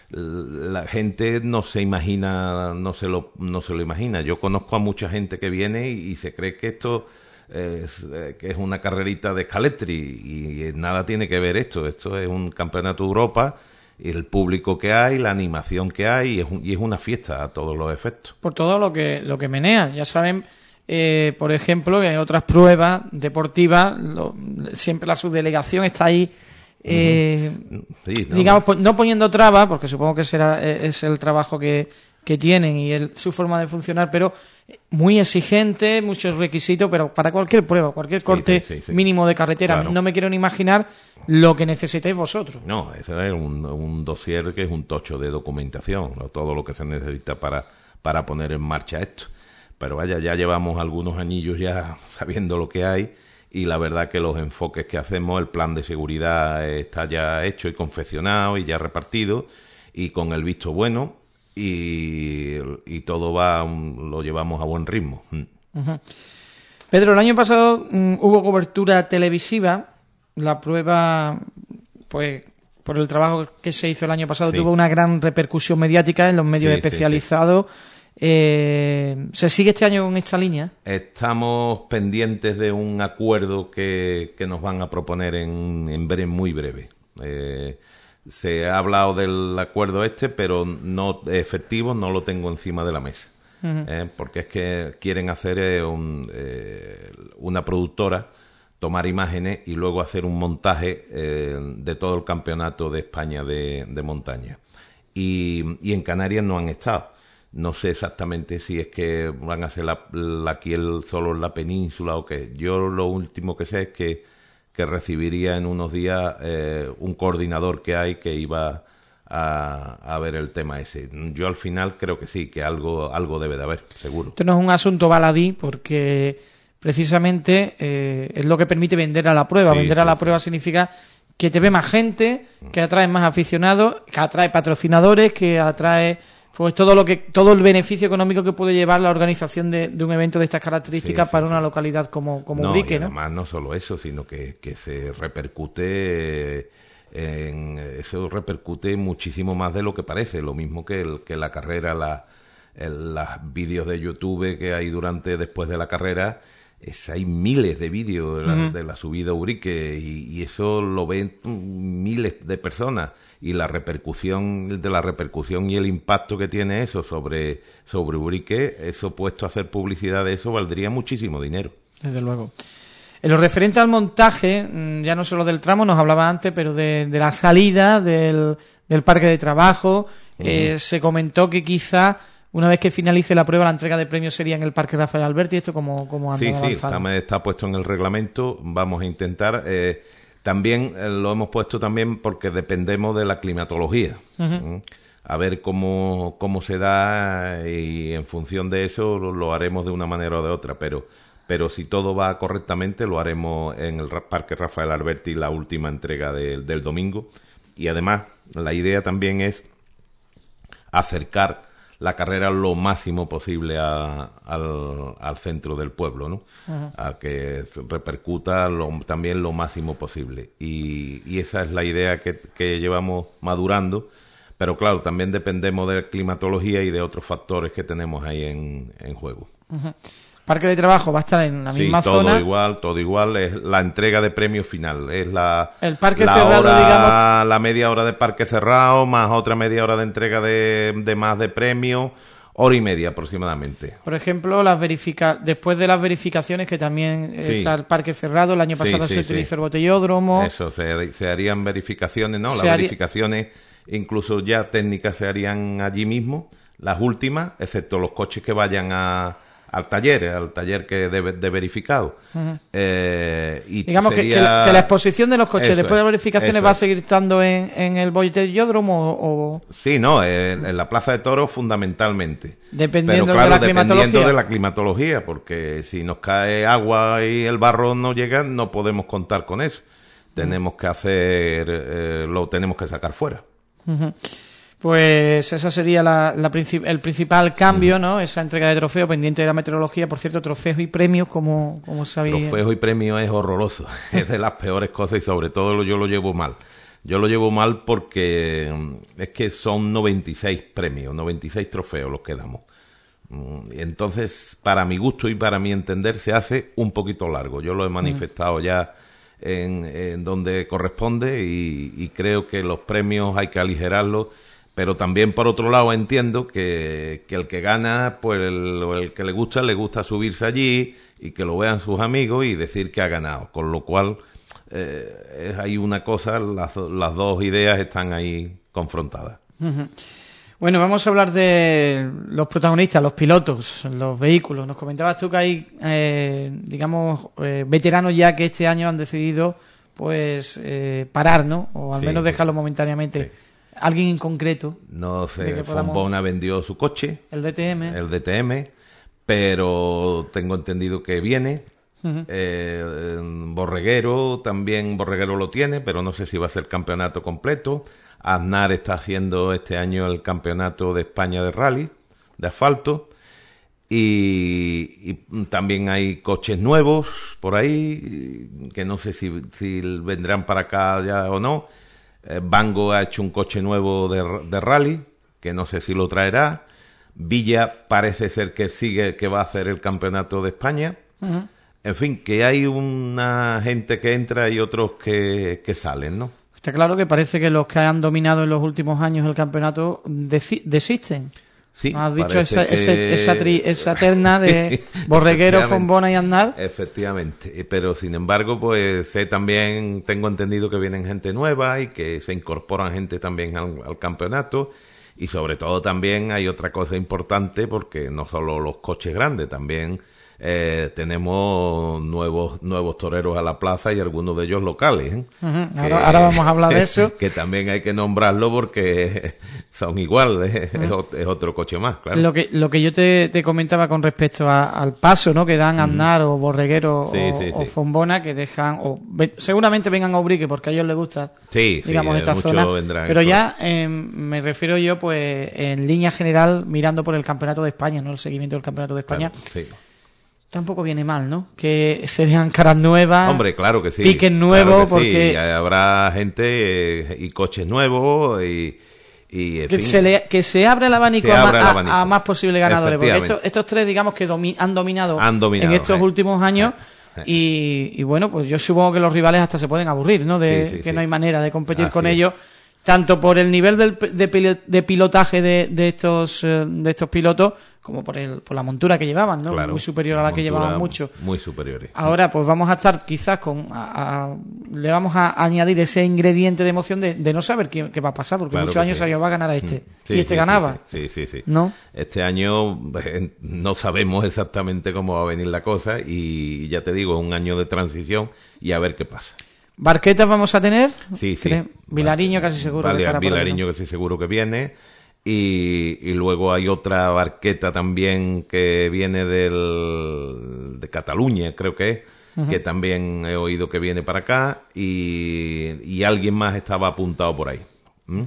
la gente no se imagina, no se lo, no se lo imagina. Yo conozco a mucha gente que viene y, y se cree que esto es, eh, que es una carrerita de escaletri y, y nada tiene que ver esto. Esto es un campeonato de Europa, y el público que hay, la animación que hay, y es, un, y es una fiesta a todos los efectos. Por todo lo que lo que menea, ya saben. Eh, por ejemplo, que en otras pruebas deportivas lo, siempre la subdelegación está ahí, eh, sí, no, digamos, no. no poniendo trabas, porque supongo que será es el trabajo que, que tienen y el, su forma de funcionar, pero muy exigente, muchos requisitos, pero para cualquier prueba, cualquier corte sí, sí, sí, sí. mínimo de carretera, claro. No me quiero ni imaginar lo que necesitáis vosotros. No, ese es un, un dossier que es un tocho de documentación, ¿no? Todo lo que se necesita para, para poner en marcha esto. Pero vaya, ya llevamos algunos añillos ya sabiendo lo que hay, y la verdad que los enfoques que hacemos, el plan de seguridad está ya hecho y confeccionado y ya repartido, y con el visto bueno, y, y todo va, lo llevamos a buen ritmo. Uh-huh. Pedro, el año pasado um, hubo cobertura televisiva, la prueba, pues por el trabajo que se hizo el año pasado, sí. tuvo una gran repercusión mediática en los medios sí, especializados. Sí, sí. Eh, ¿Se sigue este año con esta línea? Estamos pendientes de un acuerdo que, que nos van a proponer en, en breve, muy breve. Eh, se ha hablado del acuerdo este, pero no efectivo, no lo tengo encima de la mesa. Uh-huh. eh, porque es que quieren hacer eh, un, eh, una productora, tomar imágenes y luego hacer un montaje eh, de todo el campeonato de España de, de montaña. Y, y en Canarias no han estado. No sé exactamente si es que van a hacer la, la, aquí el, solo en la península o qué. Yo lo último que sé es que, que recibiría en unos días eh, un coordinador que hay que iba a, a ver el tema ese. Yo al final creo que sí, que algo, algo debe de haber, seguro. Esto no es un asunto baladí porque precisamente eh, es lo que permite vender a la prueba. Sí, vender sí, a la sí. prueba significa que te ve más gente, que atrae más aficionados, que atrae patrocinadores, que atrae... Pues todo lo que todo el beneficio económico que puede llevar la organización de, de un evento de estas características sí, sí, para sí. una localidad como, como no, Ubrique, y ¿no? Además, no solo eso, sino que, que se repercute en eso repercute muchísimo más de lo que parece. Lo mismo que, el, que la carrera, la, el, los vídeos de YouTube que hay durante después de la carrera. Es, hay miles de vídeos de la, uh-huh. de la subida a Ubrique y, y eso lo ven miles de personas, y la repercusión de la repercusión y el impacto que tiene eso sobre sobre Ubrique, eso puesto a hacer publicidad de eso valdría muchísimo dinero. Desde luego. En lo referente al montaje, ya no solo del tramo, nos hablaba antes, pero de, de la salida del, del parque de trabajo, uh-huh. eh, se comentó que quizá una vez que finalice la prueba, la entrega de premios sería en el Parque Rafael Alberti. ¿Esto cómo, cómo han Sí, avanzado? sí, está, está puesto en el reglamento. Vamos a intentar. Eh, también eh, lo hemos puesto también porque dependemos de la climatología. Uh-huh. A ver cómo, cómo se da, y en función de eso lo, lo haremos de una manera o de otra. Pero, pero si todo va correctamente, lo haremos en el Parque Rafael Alberti, la última entrega de, del domingo. Y además, la idea también es acercar la carrera lo máximo posible a, al, al centro del pueblo, ¿no? Uh-huh. A que repercuta lo, también lo máximo posible. Y, y esa es la idea que, que llevamos madurando. Pero claro, también dependemos de la climatología y de otros factores que tenemos ahí en, en juego. Uh-huh. Parque de trabajo va a estar en la misma sí, todo zona. todo igual, todo igual. Es la entrega de premio final. Es la, el parque la cerrado, hora, digamos. La media hora de parque cerrado, más otra media hora de entrega de, de más de premio, hora y media aproximadamente. Por ejemplo, las verifica después de las verificaciones, que también sí. está el parque cerrado, el año pasado sí, sí, se utilizó sí. el botellódromo. Eso, se, se harían verificaciones, ¿no? Se las haría... verificaciones, incluso ya técnicas, se harían allí mismo, las últimas, excepto los coches que vayan a... al taller, al taller que de, de verificado. Uh-huh. Eh, y Digamos sería... que, que, la, que la exposición de los coches eso después de las verificaciones va es. a seguir estando en, en el botellódromo o... Sí, no, en, en la Plaza de Toros fundamentalmente. Dependiendo Pero, claro, de la dependiendo climatología. de la climatología, porque si nos cae agua y el barro no llega, no podemos contar con eso. Uh-huh. Tenemos que hacer, eh, lo tenemos que sacar fuera. Uh-huh. Pues esa sería la, la princip- el principal cambio, ¿no? Esa entrega de trofeos pendiente de la meteorología. Por cierto, trofeos y premios, como, como sabéis. Trofeos y premios es horroroso. Es de las peores cosas y sobre todo lo, yo lo llevo mal. Yo lo llevo mal porque es que son noventa y seis premios, noventa y seis trofeos los que damos. Entonces, para mi gusto y para mi entender, se hace un poquito largo. Yo lo he manifestado ya en, en donde corresponde y, y creo que los premios hay que aligerarlos. Pero también, por otro lado, entiendo que, que el que gana, pues el, el que le gusta, le gusta subirse allí y que lo vean sus amigos y decir que ha ganado. Con lo cual, eh, es ahí una cosa, las, las dos ideas están ahí confrontadas. Uh-huh. Bueno, vamos a hablar de los protagonistas, los pilotos, los vehículos. Nos comentabas tú que hay, eh, digamos, eh, veteranos ya que este año han decidido, pues, eh, parar, ¿no? O al Sí, menos sí. dejarlo momentáneamente. Sí. ¿Alguien en concreto? No sé, podamos... Fombona vendió su coche. El D T M. El D T M, pero tengo entendido que viene. Uh-huh. Eh, Borreguero, también Borreguero lo tiene, pero no sé si va a ser campeonato completo. Aznar está haciendo este año el campeonato de España de rally, de asfalto. Y, y también hay coches nuevos por ahí, que no sé si, si vendrán para acá ya o no. Bango ha hecho un coche nuevo de, de rally, que no sé si lo traerá. Villa parece ser que sigue, que va a hacer el campeonato de España. Uh-huh. En fin, que hay una gente que entra y otros que, que salen, ¿no? Está claro que parece que los que han dominado en los últimos años el campeonato desi- desisten. Sí, has dicho esa, que... ese, esa, tri, esa terna de Borreguero, Fombona y Aznar. Efectivamente, pero sin embargo, pues sé también, tengo entendido que vienen gente nueva y que se incorporan gente también al, al campeonato y sobre todo también hay otra cosa importante porque no solo los coches grandes, también eh, tenemos nuevos nuevos toreros a la plaza y algunos de ellos locales. ¿eh? Uh-huh. Que, ahora, ahora vamos a hablar de eso. Que también hay que nombrarlo porque son iguales, uh-huh. es, es otro coche más, claro. Lo que lo que yo te, te comentaba con respecto a, al paso, ¿no? Que dan Aznar uh-huh. o Borreguero sí, o, sí, o sí. Fombona, que dejan, o ve, seguramente vengan a Ubrique porque a ellos les gusta, sí, digamos, sí, esta zona. Pero ya eh, me refiero yo, pues, en línea general, mirando por el Campeonato de España, ¿no? El seguimiento del Campeonato de España. Claro, sí. Tampoco viene mal, ¿no? Que se vean caras nuevas. Hombre, claro que sí. Piques nuevos, claro que porque... Sí. Habrá gente eh, y coches nuevos y... y en que, fin, se le, que se abra el abanico, a, abra el a, abanico. a más posibles ganadores. Porque estos, estos tres, digamos, que domi- han, dominado han dominado en estos eh. últimos años. Eh. Y, y bueno, pues yo supongo que los rivales hasta se pueden aburrir, ¿no? De sí, sí, que sí. no hay manera de competir Así con es. ellos. Tanto por el nivel del, de, pil- de pilotaje de, de estos de estos pilotos como por el por la montura que llevaban, ¿no? Claro, muy superior a la que llevaban muchos. Muy superiores. Ahora, pues vamos a estar quizás con... A, a, le vamos a añadir ese ingrediente de emoción de, de no saber qué, qué va a pasar, porque Claro muchos años sí. sabíamos va a ganar a este. Sí, y este sí, ganaba. Sí, sí, sí, sí. ¿No? Este año eh, no sabemos exactamente cómo va a venir la cosa y ya te digo, un año de transición y a ver qué pasa. ¿Barquetas vamos a tener? Sí, sí. Vilariño casi seguro. Vale, que estará por Vilariño ahí, ¿no? casi seguro que viene. Y, y luego hay otra barqueta también que viene del, de Cataluña, creo que es, uh-huh. que también he oído que viene para acá. Y, y alguien más estaba apuntado por ahí. ¿Mm?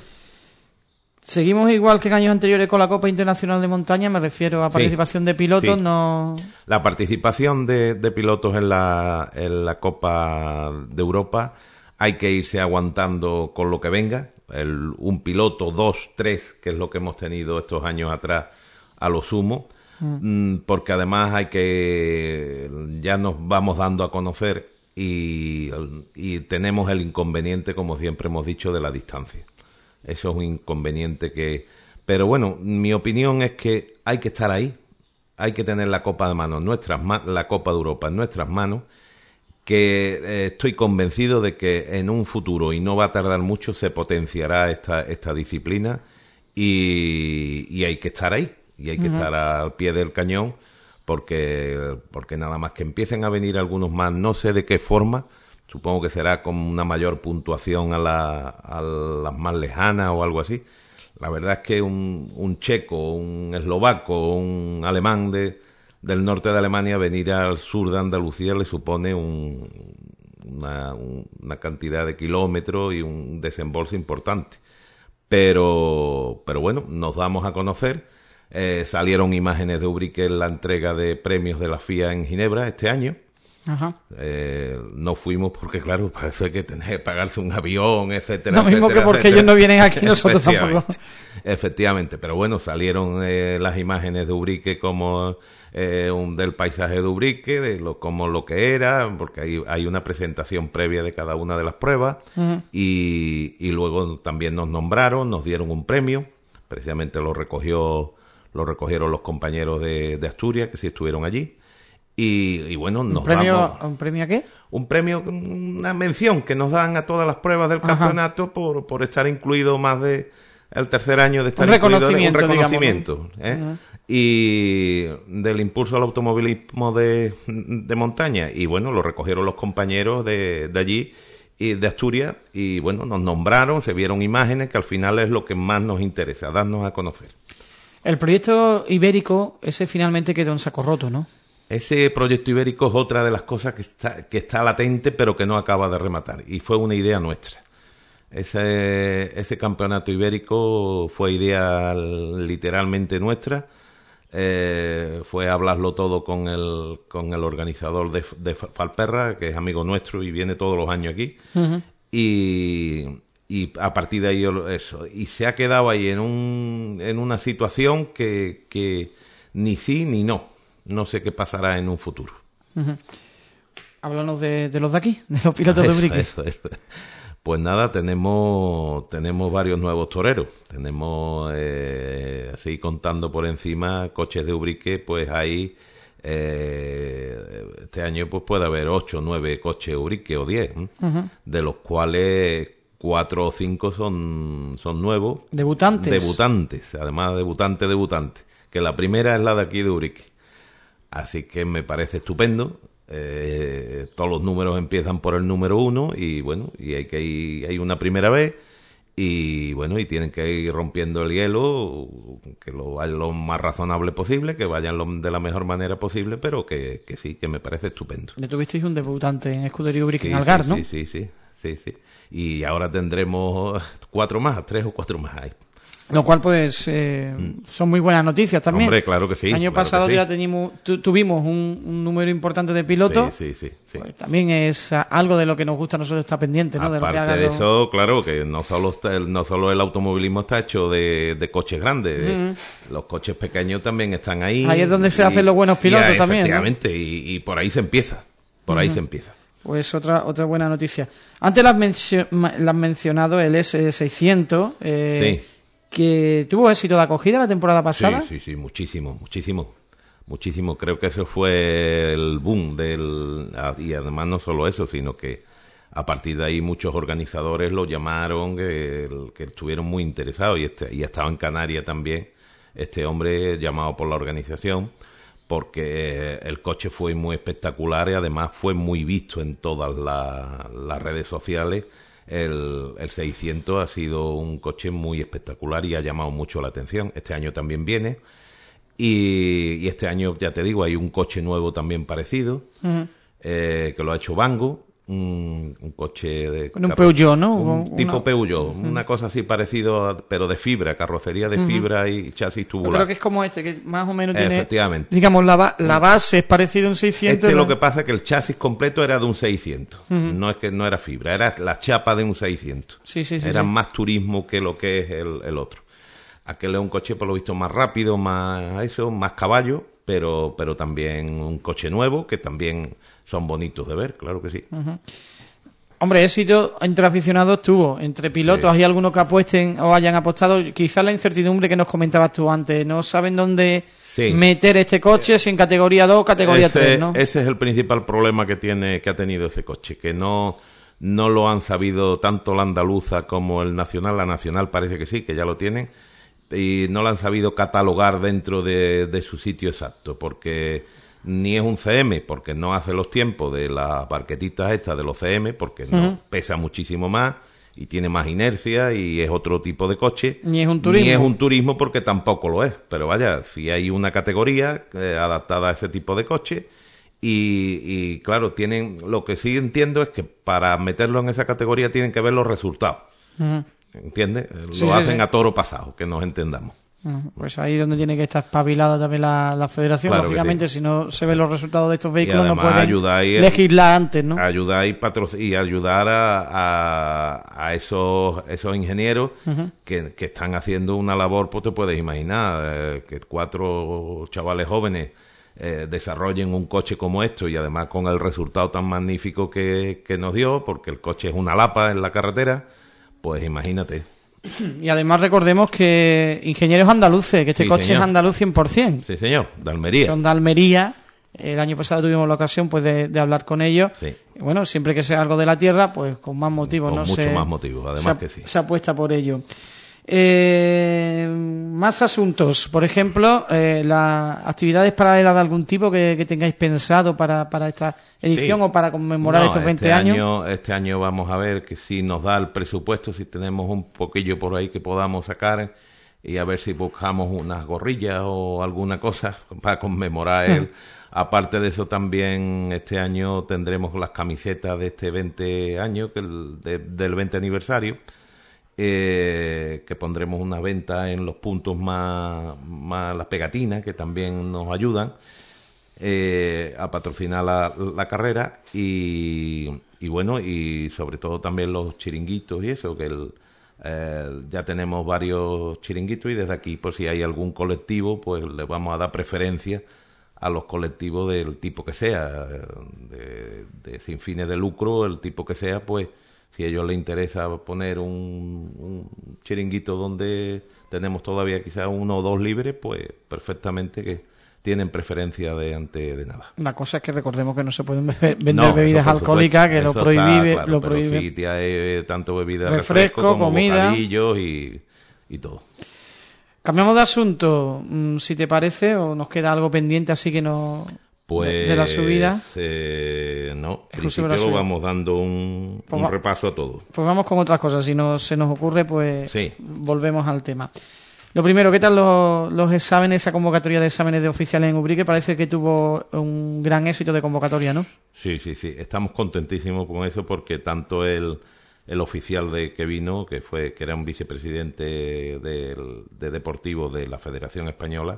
Seguimos igual que en años anteriores con la Copa Internacional de Montaña, me refiero a participación sí, de pilotos, sí. no... La participación de, de pilotos en la, en la Copa de Europa hay que irse aguantando con lo que venga. El, un piloto, dos, tres, que es lo que hemos tenido estos años atrás a lo sumo, mm. porque además hay que... ya nos vamos dando a conocer y, y tenemos el inconveniente, como siempre hemos dicho, de la distancia. Eso es un inconveniente que... Pero bueno, mi opinión es que hay que estar ahí, hay que tener la Copa de manos, nuestras ma- la Copa de Europa en nuestras manos, que eh, estoy convencido de que en un futuro, y no va a tardar mucho, se potenciará esta, esta disciplina y, y hay que estar ahí, y hay que uh-huh. estar al pie del cañón, porque, porque nada más que empiecen a venir algunos más, no sé de qué forma. Supongo que será con una mayor puntuación a, la, a las más lejanas o algo así. La verdad es que un, un checo, un eslovaco, un alemán de, del norte de Alemania venir al sur de Andalucía le supone un, una, un, una cantidad de kilómetros y un desembolso importante. pero, pero bueno, nos damos a conocer. Eh, salieron imágenes de Ubrique en la entrega de premios de la F I A en Ginebra este año. Ajá. Eh, no fuimos porque, claro, para eso hay que tener que pagarse un avión, etcétera. Lo mismo etcétera, que porque etcétera. ellos no vienen aquí, nosotros tampoco. Efectivamente, pero bueno, salieron eh, las imágenes de Ubrique como eh, un, del paisaje de Ubrique, de lo, como lo que era, porque hay, hay una presentación previa de cada una de las pruebas, uh-huh. y, y luego también nos nombraron, nos dieron un premio, precisamente lo recogió, lo recogieron los compañeros de, de Asturias, que sí estuvieron allí. Y, y bueno, nos ¿Un premio, damos... ¿Un premio a qué? Un premio, una mención que nos dan a todas las pruebas del campeonato por, por estar incluido más de el tercer año de estar un incluido reconocimiento, de, un reconocimiento, digamos, ¿no? ¿eh? Uh-huh. Y del impulso al automovilismo de, de montaña. Y bueno, lo recogieron los compañeros de, de allí y de Asturias, y bueno, nos nombraron, se vieron imágenes, que al final es lo que más nos interesa, darnos a conocer. El proyecto ibérico, ese finalmente quedó en saco roto, ¿no? Ese proyecto ibérico es otra de las cosas que está, que está latente, pero que no acaba de rematar. Y fue una idea nuestra. Ese, ese campeonato ibérico fue idea literalmente nuestra. Eh, fue hablarlo todo con el, con el organizador de, de Falperra, que es amigo nuestro y viene todos los años aquí. Uh-huh. Y, y a partir de ahí eso. Y se ha quedado ahí en, un, en una situación que, que ni sí ni no. No sé qué pasará en un futuro. Uh-huh. Háblanos de, de los de aquí, de los pilotos de Ubrique. Eso, eso. Pues nada, tenemos tenemos varios nuevos toreros. Tenemos, eh, así contando por encima, coches de Ubrique, pues hay, eh, este año pues puede haber ocho, nueve coches Ubrique o diez, ¿eh? Uh-huh. De los cuales cuatro o cinco son, son nuevos. Debutantes. Debutantes, además debutantes, debutantes. Que la primera es la de aquí de Ubrique. Así que me parece estupendo. Eh, todos los números empiezan por el número uno y bueno, y hay que ir, hay una primera vez y bueno, y tienen que ir rompiendo el hielo, que lo vayan lo más razonable posible, que vayan lo, de la mejor manera posible, pero que, que sí, que me parece estupendo. Ya tuvisteis un debutante en Escudería Ubrique, sí, en Algar, sí, ¿no? Sí, sí, sí, sí, sí. Y ahora tendremos cuatro más, tres o cuatro más ahí. Lo cual, pues, eh, mm. son muy buenas noticias también. Hombre, claro que sí. El año claro pasado sí. ya teníamos, tu, tuvimos un, un número importante de pilotos. Sí, sí, sí. sí. Pues también es algo de lo que nos gusta a nosotros estar pendiente, ¿no? Aparte de, lo que haga de lo... eso, claro, que no solo está, no solo el automovilismo está hecho de, de coches grandes, mm. los coches pequeños también están ahí. Ahí es donde y, se hacen los buenos pilotos y, también, efectivamente, ¿no? y, y por ahí se empieza, por uh-huh. ahí se empieza. Pues otra otra buena noticia. Antes la has, mencio- la has mencionado, el ese seiscientos, eh, sí. que tuvo éxito de acogida la temporada pasada. Sí, sí, sí, muchísimo, muchísimo, muchísimo. Creo que eso fue el boom del... Y además no solo eso, sino que a partir de ahí muchos organizadores lo llamaron, que, que estuvieron muy interesados, y, este, y estaba en Canarias también este hombre llamado por la organización, porque el coche fue muy espectacular y además fue muy visto en todas la, las redes sociales. El, el seiscientos ha sido un coche muy espectacular y ha llamado mucho la atención. Este año también viene y, y este año, ya te digo, hay un coche nuevo también parecido, uh-huh. eh, que lo ha hecho Bango, un, un coche de... Con un Peugeot, ¿no? Un una... tipo Peugeot, uh-huh. una cosa así parecido, a, pero de fibra, carrocería de uh-huh. fibra y chasis tubular. Yo creo que es como este, que más o menos tiene... Efectivamente. Digamos, la, ba- la base es parecida a un seiscientos. Este ¿no? Lo que pasa es que el chasis completo era de un seiscientos. Uh-huh. No es que no era fibra, era la chapa de un seiscientos. Sí, sí, sí. Era sí. más turismo que lo que es el, el otro. Aquel es un coche, por lo visto, más rápido, más eso, más caballo, pero, pero también un coche nuevo, que también son bonitos de ver, claro que sí. Uh-huh. Hombre, éxito entre aficionados tuvo. Entre pilotos sí. hay algunos que apuesten o hayan apostado. Quizás la incertidumbre que nos comentabas tú antes. No saben dónde sí. meter este coche, si en categoría dos o categoría ese, tres, ¿no? Ese es el principal problema que tiene que ha tenido ese coche, que no, no lo han sabido tanto la andaluza como el nacional. La nacional parece que sí, que ya lo tienen, y no lo han sabido catalogar dentro de, de su sitio exacto, porque... Ni es un C M, porque no hace los tiempos de las barquetitas estas de los C M, porque no uh-huh. pesa muchísimo más y tiene más inercia y es otro tipo de coche. Ni es un turismo. Ni es un turismo, porque tampoco lo es. Pero vaya, si hay una categoría eh, adaptada a ese tipo de coche y, y claro, tienen, lo que sí entiendo es que para meterlo en esa categoría tienen que ver los resultados. Uh-huh. ¿entiendes? Lo sí, sí, hacen sí. a toro pasado, que nos entendamos. Pues ahí es donde tiene que estar espabilada también la, la federación, claro lógicamente, sí. si no se ven los resultados de estos vehículos no pueden ayudáis, legislar antes, ¿no? Ayudar y, patro- y ayudar a, a, a esos, esos ingenieros uh-huh. que, que están haciendo una labor, pues te puedes imaginar, eh, que cuatro chavales jóvenes eh, desarrollen un coche como esto y además con el resultado tan magnífico que, que nos dio, porque el coche es una lapa en la carretera, pues imagínate. Y además recordemos que ingenieros andaluces, que este sí, coche señor. es andaluz cien por ciento. Sí, señor, de Almería. Son de Almería. El año pasado tuvimos la ocasión pues de, de hablar con ellos. Sí. Y bueno, siempre que sea algo de la tierra, pues con más motivos. Con ¿no? mucho se, más motivos, además se, que sí. Se apuesta por ello. Eh, más asuntos. Por ejemplo, eh, las actividades paralelas de algún tipo que, que tengáis pensado para, para esta edición sí. o para conmemorar no, estos veinte este años. año. Este año vamos a ver que si nos da el presupuesto, si tenemos un poquillo por ahí que podamos sacar y a ver si buscamos unas gorrillas o alguna cosa para conmemorar el... Aparte de eso, también este año tendremos las camisetas de este veinte años, que el, de, del veinte aniversario. Eh, que pondremos una venta en los puntos más, más las pegatinas que también nos ayudan eh, a patrocinar la, la carrera y, y bueno y sobre todo también los chiringuitos y eso que el, eh, ya tenemos varios chiringuitos y desde aquí por si hay algún colectivo pues le vamos a dar preferencia a los colectivos del tipo que sea de, de sin fines de lucro el tipo que sea pues si a ellos les interesa poner un, un chiringuito donde tenemos todavía quizás uno o dos libres, pues perfectamente que tienen preferencia de ante de nada. La cosa es que recordemos que no se pueden beber, vender no, bebidas alcohólicas, que lo prohíbe, está, claro, lo pero prohíbe. sí hay tanto bebidas refresco, refresco como comida, bocadillos y, y todo. Cambiamos de asunto, si te parece, o nos queda algo pendiente así que no... Pues de, de la subida. Eh, no, en principio lo vamos dando un, pues un va, repaso a todo. Pues vamos con otras cosas, si no se nos ocurre, pues sí. volvemos al tema. Lo primero, ¿qué tal los, los exámenes, esa convocatoria de exámenes de oficiales en Ubrique? Parece que tuvo un gran éxito de convocatoria, ¿no? Sí, sí, sí, estamos contentísimos con eso porque tanto el, el oficial de que vino, que fue que era un vicepresidente del, de Deportivo de la Federación Española,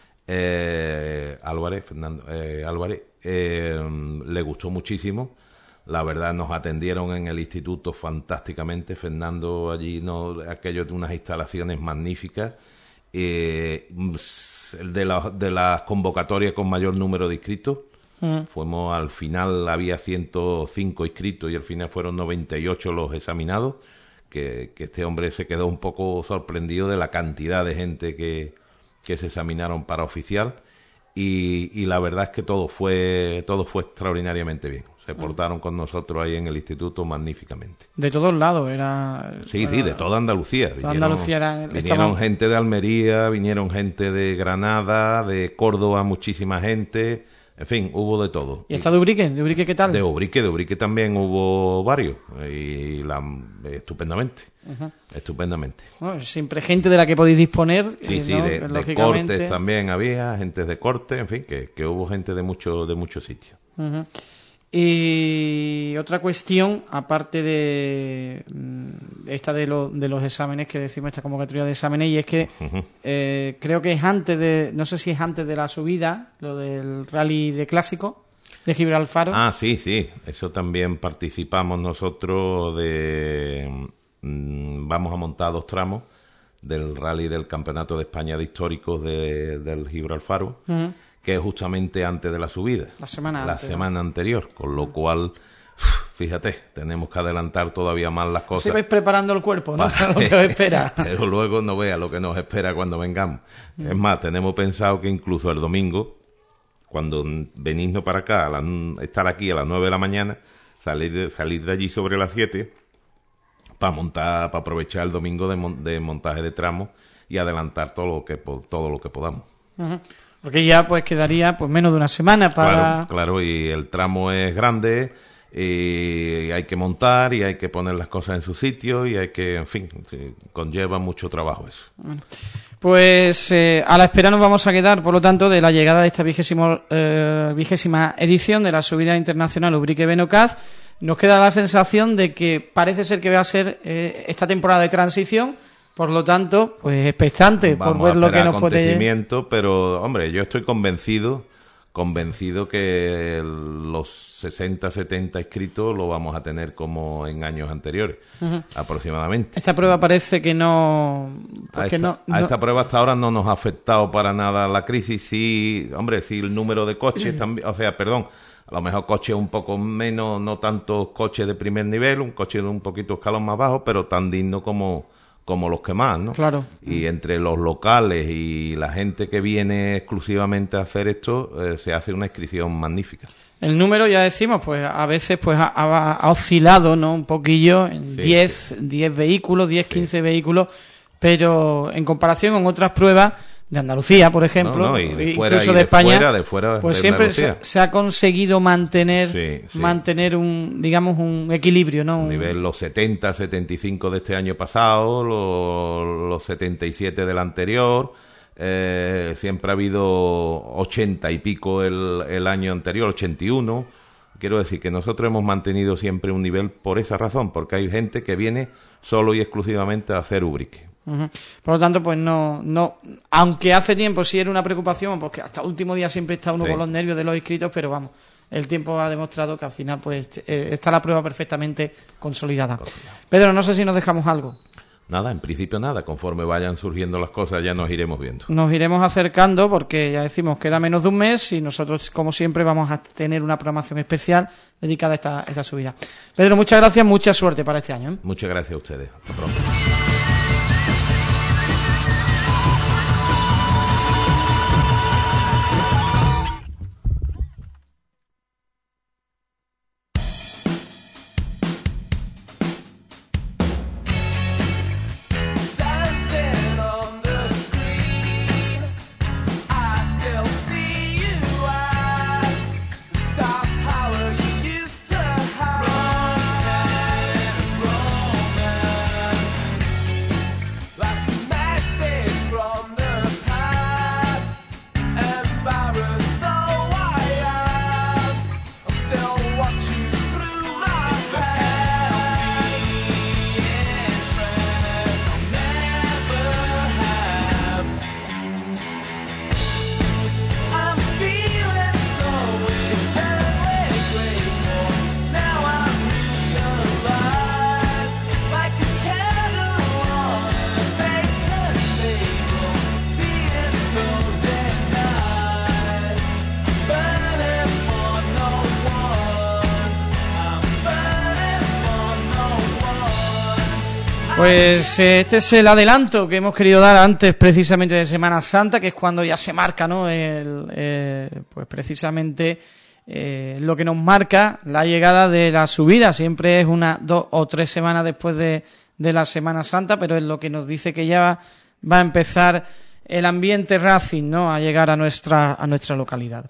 Eh, Álvarez, Fernando eh, Álvarez, eh, le gustó muchísimo. La verdad, nos atendieron en el instituto fantásticamente. Fernando allí, no, aquello de unas instalaciones magníficas. Eh, de, la, de las convocatorias con mayor número de inscritos. Mm. Fuimos al final, había ciento cinco inscritos y al final fueron noventa y ocho los examinados. Que, que este hombre se quedó un poco sorprendido de la cantidad de gente que. que se examinaron para oficial y, y la verdad es que todo fue todo fue extraordinariamente bien. Se portaron con nosotros ahí en el instituto magníficamente. De todos lados, era... Sí, era, sí, de toda Andalucía. Toda vinieron Andalucía era, vinieron estaban... gente de Almería, vinieron gente de Granada, de Córdoba, muchísima gente... En fin, hubo de todo. ¿Y está de Ubrique? ¿De Ubrique qué tal? De Ubrique, de Ubrique también hubo varios. Y la, estupendamente. Uh-huh. Estupendamente. Bueno, siempre gente de la que podéis disponer. Sí, eh, sí, ¿no? de, de cortes también había, gente de corte, en fin, que, que hubo gente de muchos de muchos sitios. Uh-huh. Y otra cuestión, aparte de esta de, lo, de los exámenes que decimos, esta convocatoria de exámenes, y es que uh-huh. eh, creo que es antes de, no sé si es antes de la subida, lo del rally de clásico de Gibralfaro. Ah, sí, sí, eso también participamos nosotros de, mmm, vamos a montar dos tramos del rally del Campeonato de España de Históricos de, del Gibralfaro. Uh-huh. Que es justamente antes de la subida, la semana, la antes, semana ¿no? anterior, con lo cual, fíjate, tenemos que adelantar todavía más las cosas. Si vais preparando el cuerpo, ¿no? Para lo que os espera. Pero luego no vea lo que nos espera cuando vengamos. Mm. Es más, tenemos pensado que incluso el domingo, cuando venirnos para acá, a la, estar aquí a las nueve de la mañana, salir de, salir de allí sobre las siete, para montar, para aprovechar el domingo de, mon, de montaje de tramos y adelantar todo lo que, todo lo que podamos. Uh-huh. Porque ya pues quedaría pues menos de una semana para... Claro, claro, y el tramo es grande y hay que montar y hay que poner las cosas en su sitio y hay que, en fin, sí, conlleva mucho trabajo eso. Bueno, pues eh, a la espera nos vamos a quedar, por lo tanto, de la llegada de esta vigésimo, eh, vigésima edición de la subida internacional Ubrique Benocaz. nos queda la sensación de que parece ser que va a ser eh, esta temporada de transición, por lo tanto, pues expectante Vamos por ver lo que nos puede... acontecimiento, pero, hombre, yo estoy convencido, convencido que los sesenta, setenta inscritos lo vamos a tener como en años anteriores, uh-huh. aproximadamente. Esta prueba parece que no... A esta, no, no... a esta prueba hasta ahora no nos ha afectado para nada la crisis. Sí, hombre, sí, el número de coches también, o sea, perdón, a lo mejor coches un poco menos, no tantos coches de primer nivel, un coche de un poquito escalón más bajo, pero tan digno como, como los que más, ¿no? Claro. Y entre los locales y la gente que viene exclusivamente a hacer esto, eh, se hace una inscripción magnífica. El número, ya decimos, pues a veces pues ha, ha, ha oscilado, ¿no? Un poquillo en sí, diez, sí. diez vehículos, diez, sí. quince vehículos, pero en comparación con otras pruebas de Andalucía, por ejemplo, no, no, y de fuera, incluso y de, de España, fuera, de fuera pues de siempre se, se ha conseguido mantener sí, sí. mantener un, digamos, un equilibrio, ¿no? A Un nivel los setenta, setenta y cinco de este año pasado, los, los setenta y siete del anterior, eh, siempre ha habido ochenta y pico el, el año anterior, ochenta y uno. Quiero decir que nosotros hemos mantenido siempre un nivel por esa razón, porque hay gente que viene solo y exclusivamente a hacer Ubrique. Uh-huh. Por lo tanto, pues no, no, aunque hace tiempo sí era una preocupación, porque hasta el último día siempre está uno sí. con los nervios de los inscritos, pero vamos, el tiempo ha demostrado que al final pues eh, está la prueba perfectamente consolidada. Pedro, no sé si nos dejamos algo. Nada, en principio nada, conforme vayan surgiendo las cosas ya nos iremos viendo. Nos iremos acercando porque ya decimos queda menos de un mes y nosotros como siempre vamos a tener una programación especial dedicada a esta, a esta subida. Pedro, muchas gracias, mucha suerte para este año, ¿eh? Muchas gracias a ustedes, hasta pronto. Pues este es el adelanto que hemos querido dar antes precisamente de Semana Santa, que es cuando ya se marca, ¿no? El, eh, pues precisamente eh, lo que nos marca la llegada de la subida. Siempre es una, dos o tres semanas después de, de la Semana Santa, pero es lo que nos dice que ya va, va a empezar el ambiente Racing, ¿no? A llegar a nuestra, a nuestra localidad.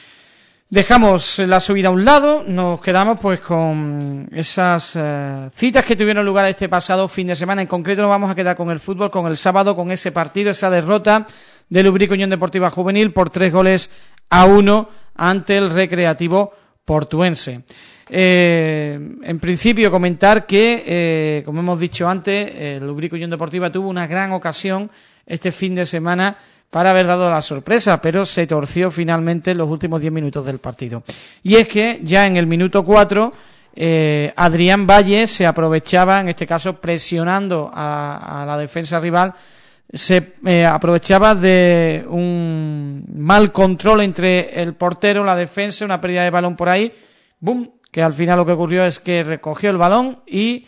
Dejamos la subida a un lado, nos quedamos pues con esas eh, citas que tuvieron lugar este pasado fin de semana. En concreto nos vamos a quedar con el fútbol, con el sábado, con ese partido, esa derrota del Ubrique Unión Deportiva Juvenil por tres goles a uno ante el Recreativo Portuense. Eh, en principio comentar que, eh, como hemos dicho antes, el Ubrique Unión Deportiva tuvo una gran ocasión este fin de semana para haber dado la sorpresa, pero se torció finalmente en los últimos diez minutos del partido. Y es que ya en el minuto cuatro, eh, Adrián Valle se aprovechaba, en este caso presionando a, a la defensa rival, se eh, aprovechaba de un mal control entre el portero, la defensa, una pérdida de balón por ahí, ¡bum!, que al final lo que ocurrió es que recogió el balón y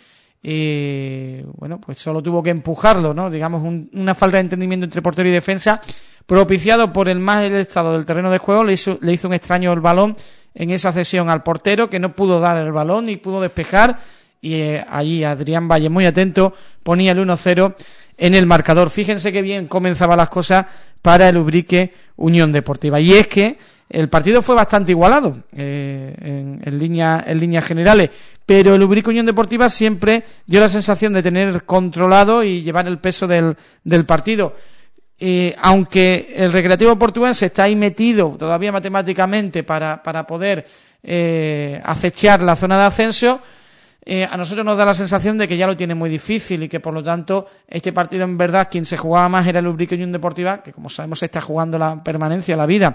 y bueno, pues solo tuvo que empujarlo, ¿no? Digamos, un, una falta de entendimiento entre portero y defensa, propiciado por el mal estado del terreno de juego. Le hizo, le hizo un extraño el balón en esa cesión al portero, que no pudo dar el balón ni pudo despejar, y eh, allí Adrián Valle, muy atento, ponía el uno cero en el marcador. Fíjense qué bien comenzaban las cosas para el Ubrique Unión Deportiva, y es que el partido fue bastante igualado eh, en, en, línea, en líneas generales, pero el Ubrique Unión Deportiva siempre dio la sensación de tener controlado y llevar el peso del, del partido. eh, aunque el Recreativo Portuense está ahí metido todavía matemáticamente para, para poder eh, acechar la zona de ascenso, eh, a nosotros nos da la sensación de que ya lo tiene muy difícil y que por lo tanto este partido en verdad quien se jugaba más era el Ubrique Unión Deportiva, que como sabemos se está jugando la permanencia, la vida.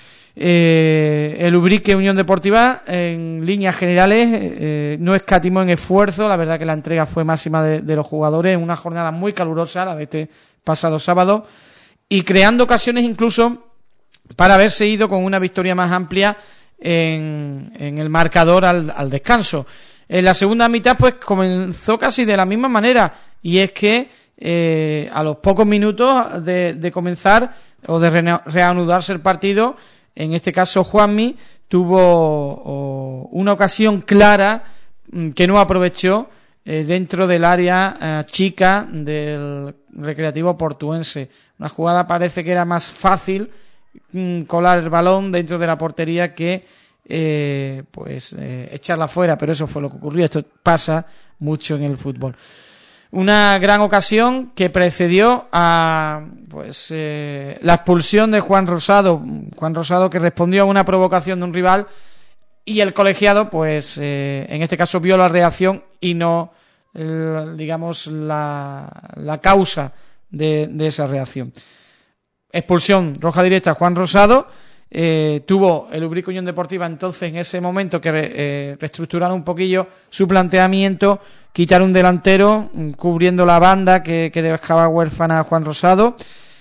Eh, el Ubrique Unión Deportiva en líneas generales eh, no escatimó en esfuerzo, la verdad que la entrega fue máxima de, de los jugadores en una jornada muy calurosa, la de este pasado sábado, y creando ocasiones incluso para haberse ido con una victoria más amplia en, en el marcador al, al descanso. En la segunda mitad pues comenzó casi de la misma manera, y es que eh, a los pocos minutos de, de comenzar o de reanudarse el partido, en este caso Juanmi tuvo oh, una ocasión clara mm, que no aprovechó eh, dentro del área eh, chica del Recreativo Portuense. Una jugada parece que era más fácil mm, colar el balón dentro de la portería que eh, pues eh, echarla fuera, pero eso fue lo que ocurrió. Esto pasa mucho en el fútbol. Una gran ocasión que precedió a pues eh, la expulsión de Juan Rosado, Juan Rosado que respondió a una provocación de un rival, y el colegiado pues eh, en este caso vio la reacción y no el, digamos la, la causa de, de esa reacción. Expulsión roja directa a Juan Rosado. Eh, tuvo el Ubrique Unión Deportiva entonces en ese momento que eh, reestructurar un poquillo su planteamiento, quitar un delantero cubriendo la banda que, que dejaba huérfana a Juan Rosado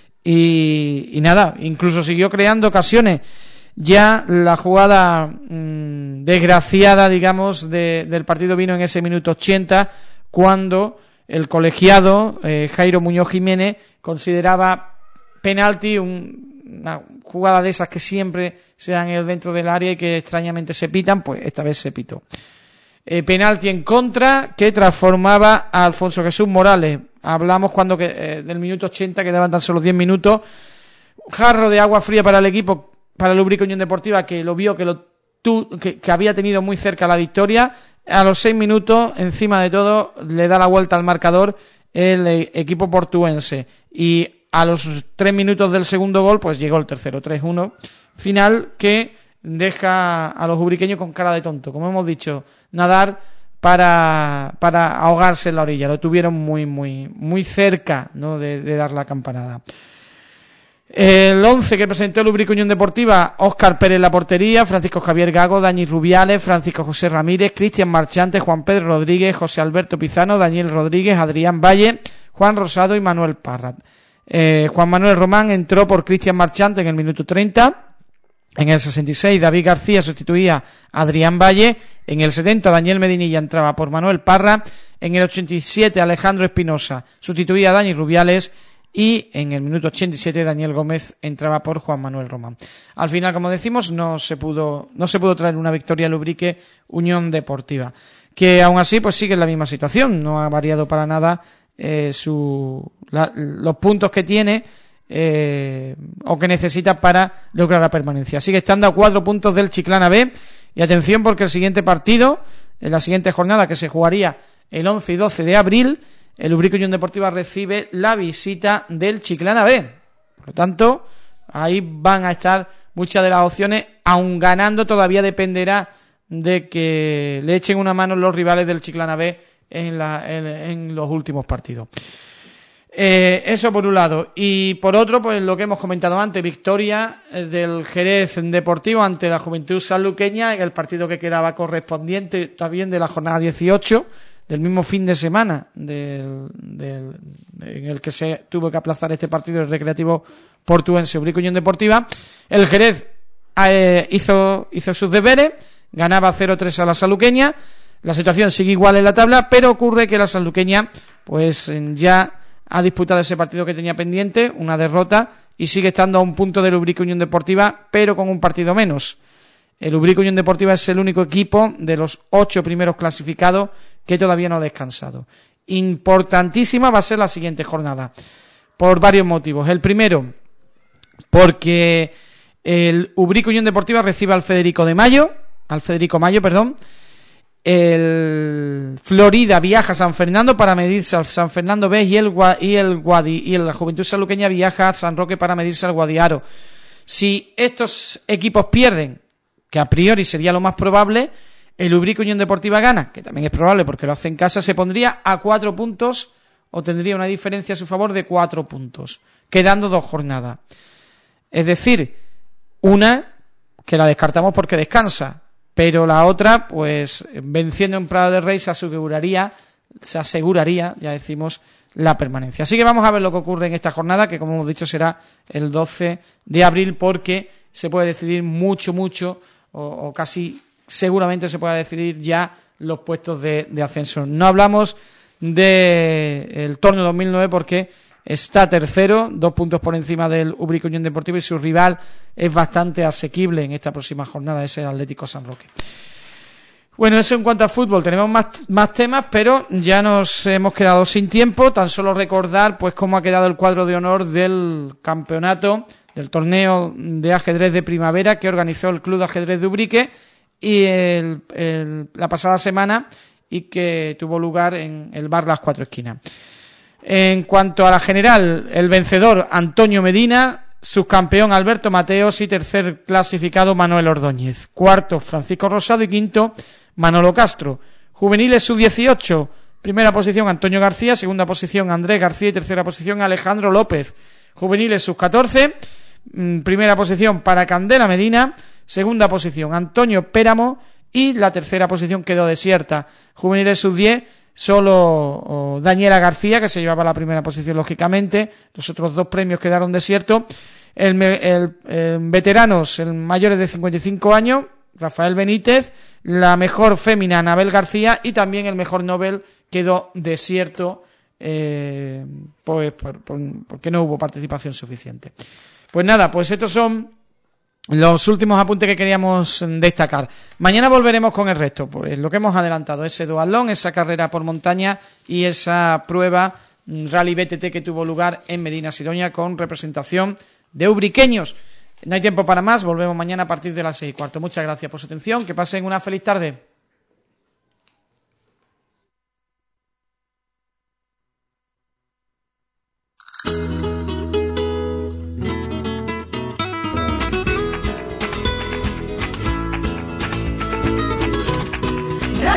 y, y nada, incluso siguió creando ocasiones. Ya la jugada mmm, desgraciada, digamos, de, del partido vino en ese minuto ochenta, cuando el colegiado eh, Jairo Muñoz Jiménez consideraba penalti, un una jugada de esas que siempre se dan dentro del área y que extrañamente se pitan, pues esta vez se pitó. Eh, penalti en contra que transformaba a Alfonso Jesús Morales. Hablamos cuando que, eh, del minuto ochenta, quedaban tan solo diez minutos. Jarro de agua fría para el equipo, para el Ubrique Unión Deportiva, que lo vio que, lo tu, que, que había tenido muy cerca la victoria. A los seis minutos, encima de todo, le da la vuelta al marcador el eh, equipo portuense. Y a los tres minutos del segundo gol, pues llegó el tercero, tres uno, final que deja a los ubriqueños con cara de tonto. Como hemos dicho, nadar para, para ahogarse en la orilla. Lo tuvieron muy, muy, muy cerca, ¿no?, de, de dar la campanada. El once que presentó el Ubrique Unión Deportiva: Óscar Pérez en la portería, Francisco Javier Gago, Dani Rubiales, Francisco José Ramírez, Cristian Marchante, Juan Pedro Rodríguez, José Alberto Pizano, Daniel Rodríguez, Adrián Valle, Juan Rosado y Manuel Parrat. Eh, Juan Manuel Román entró por Cristian Marchante en el minuto treinta. En el sesenta y seis David García sustituía a Adrián Valle. En el setenta Daniel Medinilla entraba por Manuel Parra. En el ochenta y siete Alejandro Espinosa sustituía a Dani Rubiales. Y en el minuto ochenta y siete Daniel Gómez entraba por Juan Manuel Román. Al final, como decimos, no se pudo no se pudo traer una victoria al Ubrique Unión Deportiva, que aún así pues sigue en la misma situación. No ha variado para nada Eh, su la, los puntos que tiene eh, o que necesita para lograr la permanencia. Sigue estando a cuatro puntos del Chiclana B, y atención porque el siguiente partido, en la siguiente jornada, que se jugaría el once y doce de abril, el Ubrique Unión Deportiva recibe la visita del Chiclana B. Por lo tanto, ahí van a estar muchas de las opciones. Aun ganando, todavía dependerá de que le echen una mano los rivales del Chiclana B en, la, en, en los últimos partidos. Eh, eso por un lado. Y por otro, pues lo que hemos comentado antes, victoria del Jerez Deportivo ante la Juventud Sanluqueña en el partido que quedaba correspondiente también de la jornada dieciocho, del mismo fin de semana del, del, de, en el que se tuvo que aplazar este partido del Recreativo Portuense Ubrique Unión Deportiva. El Jerez eh, hizo, hizo sus deberes, ganaba cero tres a la Sanluqueña. La situación sigue igual en la tabla, pero ocurre que la Sanluqueña pues ya ha disputado ese partido que tenía pendiente, una derrota, y sigue estando a un punto del Ubrique Unión Deportiva, pero con un partido menos. El Ubrique Unión Deportiva es el único equipo de los ocho primeros clasificados que todavía no ha descansado. Importantísima va a ser la siguiente jornada, por varios motivos. El primero, porque el Ubrique Unión Deportiva recibe al Federico de Mayo, al Federico Mayo, perdón, el Florida viaja a San Fernando para medirse al San Fernando B y el, y el Guadi, y la Juventud Sanluqueña viaja a San Roque para medirse al Guadiaro. Si estos equipos pierden, que a priori sería lo más probable, el Ubrique Unión Deportiva gana, que también es probable porque lo hace en casa, se pondría a cuatro puntos o tendría una diferencia a su favor de cuatro puntos, quedando dos jornadas. Es decir, una que la descartamos porque descansa, pero la otra, pues venciendo en Prado del Rey se aseguraría, se aseguraría, ya decimos, la permanencia. Así que vamos a ver lo que ocurre en esta jornada, que como hemos dicho será el doce de abril, porque se puede decidir mucho, mucho, o, o casi seguramente se pueda decidir ya los puestos de, de ascenso. No hablamos del torneo dos mil nueve porque está tercero, dos puntos por encima del Ubrique Unión Deportiva, y su rival es bastante asequible en esta próxima jornada, es el Atlético San Roque. Bueno, eso en cuanto al fútbol. Tenemos más, más temas, pero ya nos hemos quedado sin tiempo. Tan solo recordar pues cómo ha quedado el cuadro de honor del campeonato, del torneo de ajedrez de primavera que organizó el Club de Ajedrez de Ubrique y el, el, la pasada semana, y que tuvo lugar en el bar Las Cuatro Esquinas. En cuanto a la general, el vencedor Antonio Medina, subcampeón Alberto Mateos y tercer clasificado Manuel Ordóñez. Cuarto Francisco Rosado y quinto Manolo Castro. Juveniles sub dieciocho, primera posición Antonio García, segunda posición Andrés García y tercera posición Alejandro López. Juveniles sub catorce, primera posición para Candela Medina, segunda posición Antonio Péramo y la tercera posición quedó desierta. Juveniles sub diez, solo oh, Daniela García, que se llevaba la primera posición lógicamente. Los otros dos premios quedaron desiertos. El, el, el veteranos, el mayores de cincuenta y cinco años, Rafael Benítez, la mejor fémina Anabel García y también el mejor Nobel quedó desierto, eh, pues por, por, porque no hubo participación suficiente. Pues nada, pues estos son los últimos apuntes que queríamos destacar. Mañana volveremos con el resto, pues lo que hemos adelantado, ese duatlón, esa carrera por montaña y esa prueba Rally B T T que tuvo lugar en Medina Sidonia con representación de ubriqueños. No hay tiempo para más, volvemos mañana a partir de las seis y cuarto. Muchas gracias por su atención, que pasen una feliz tarde.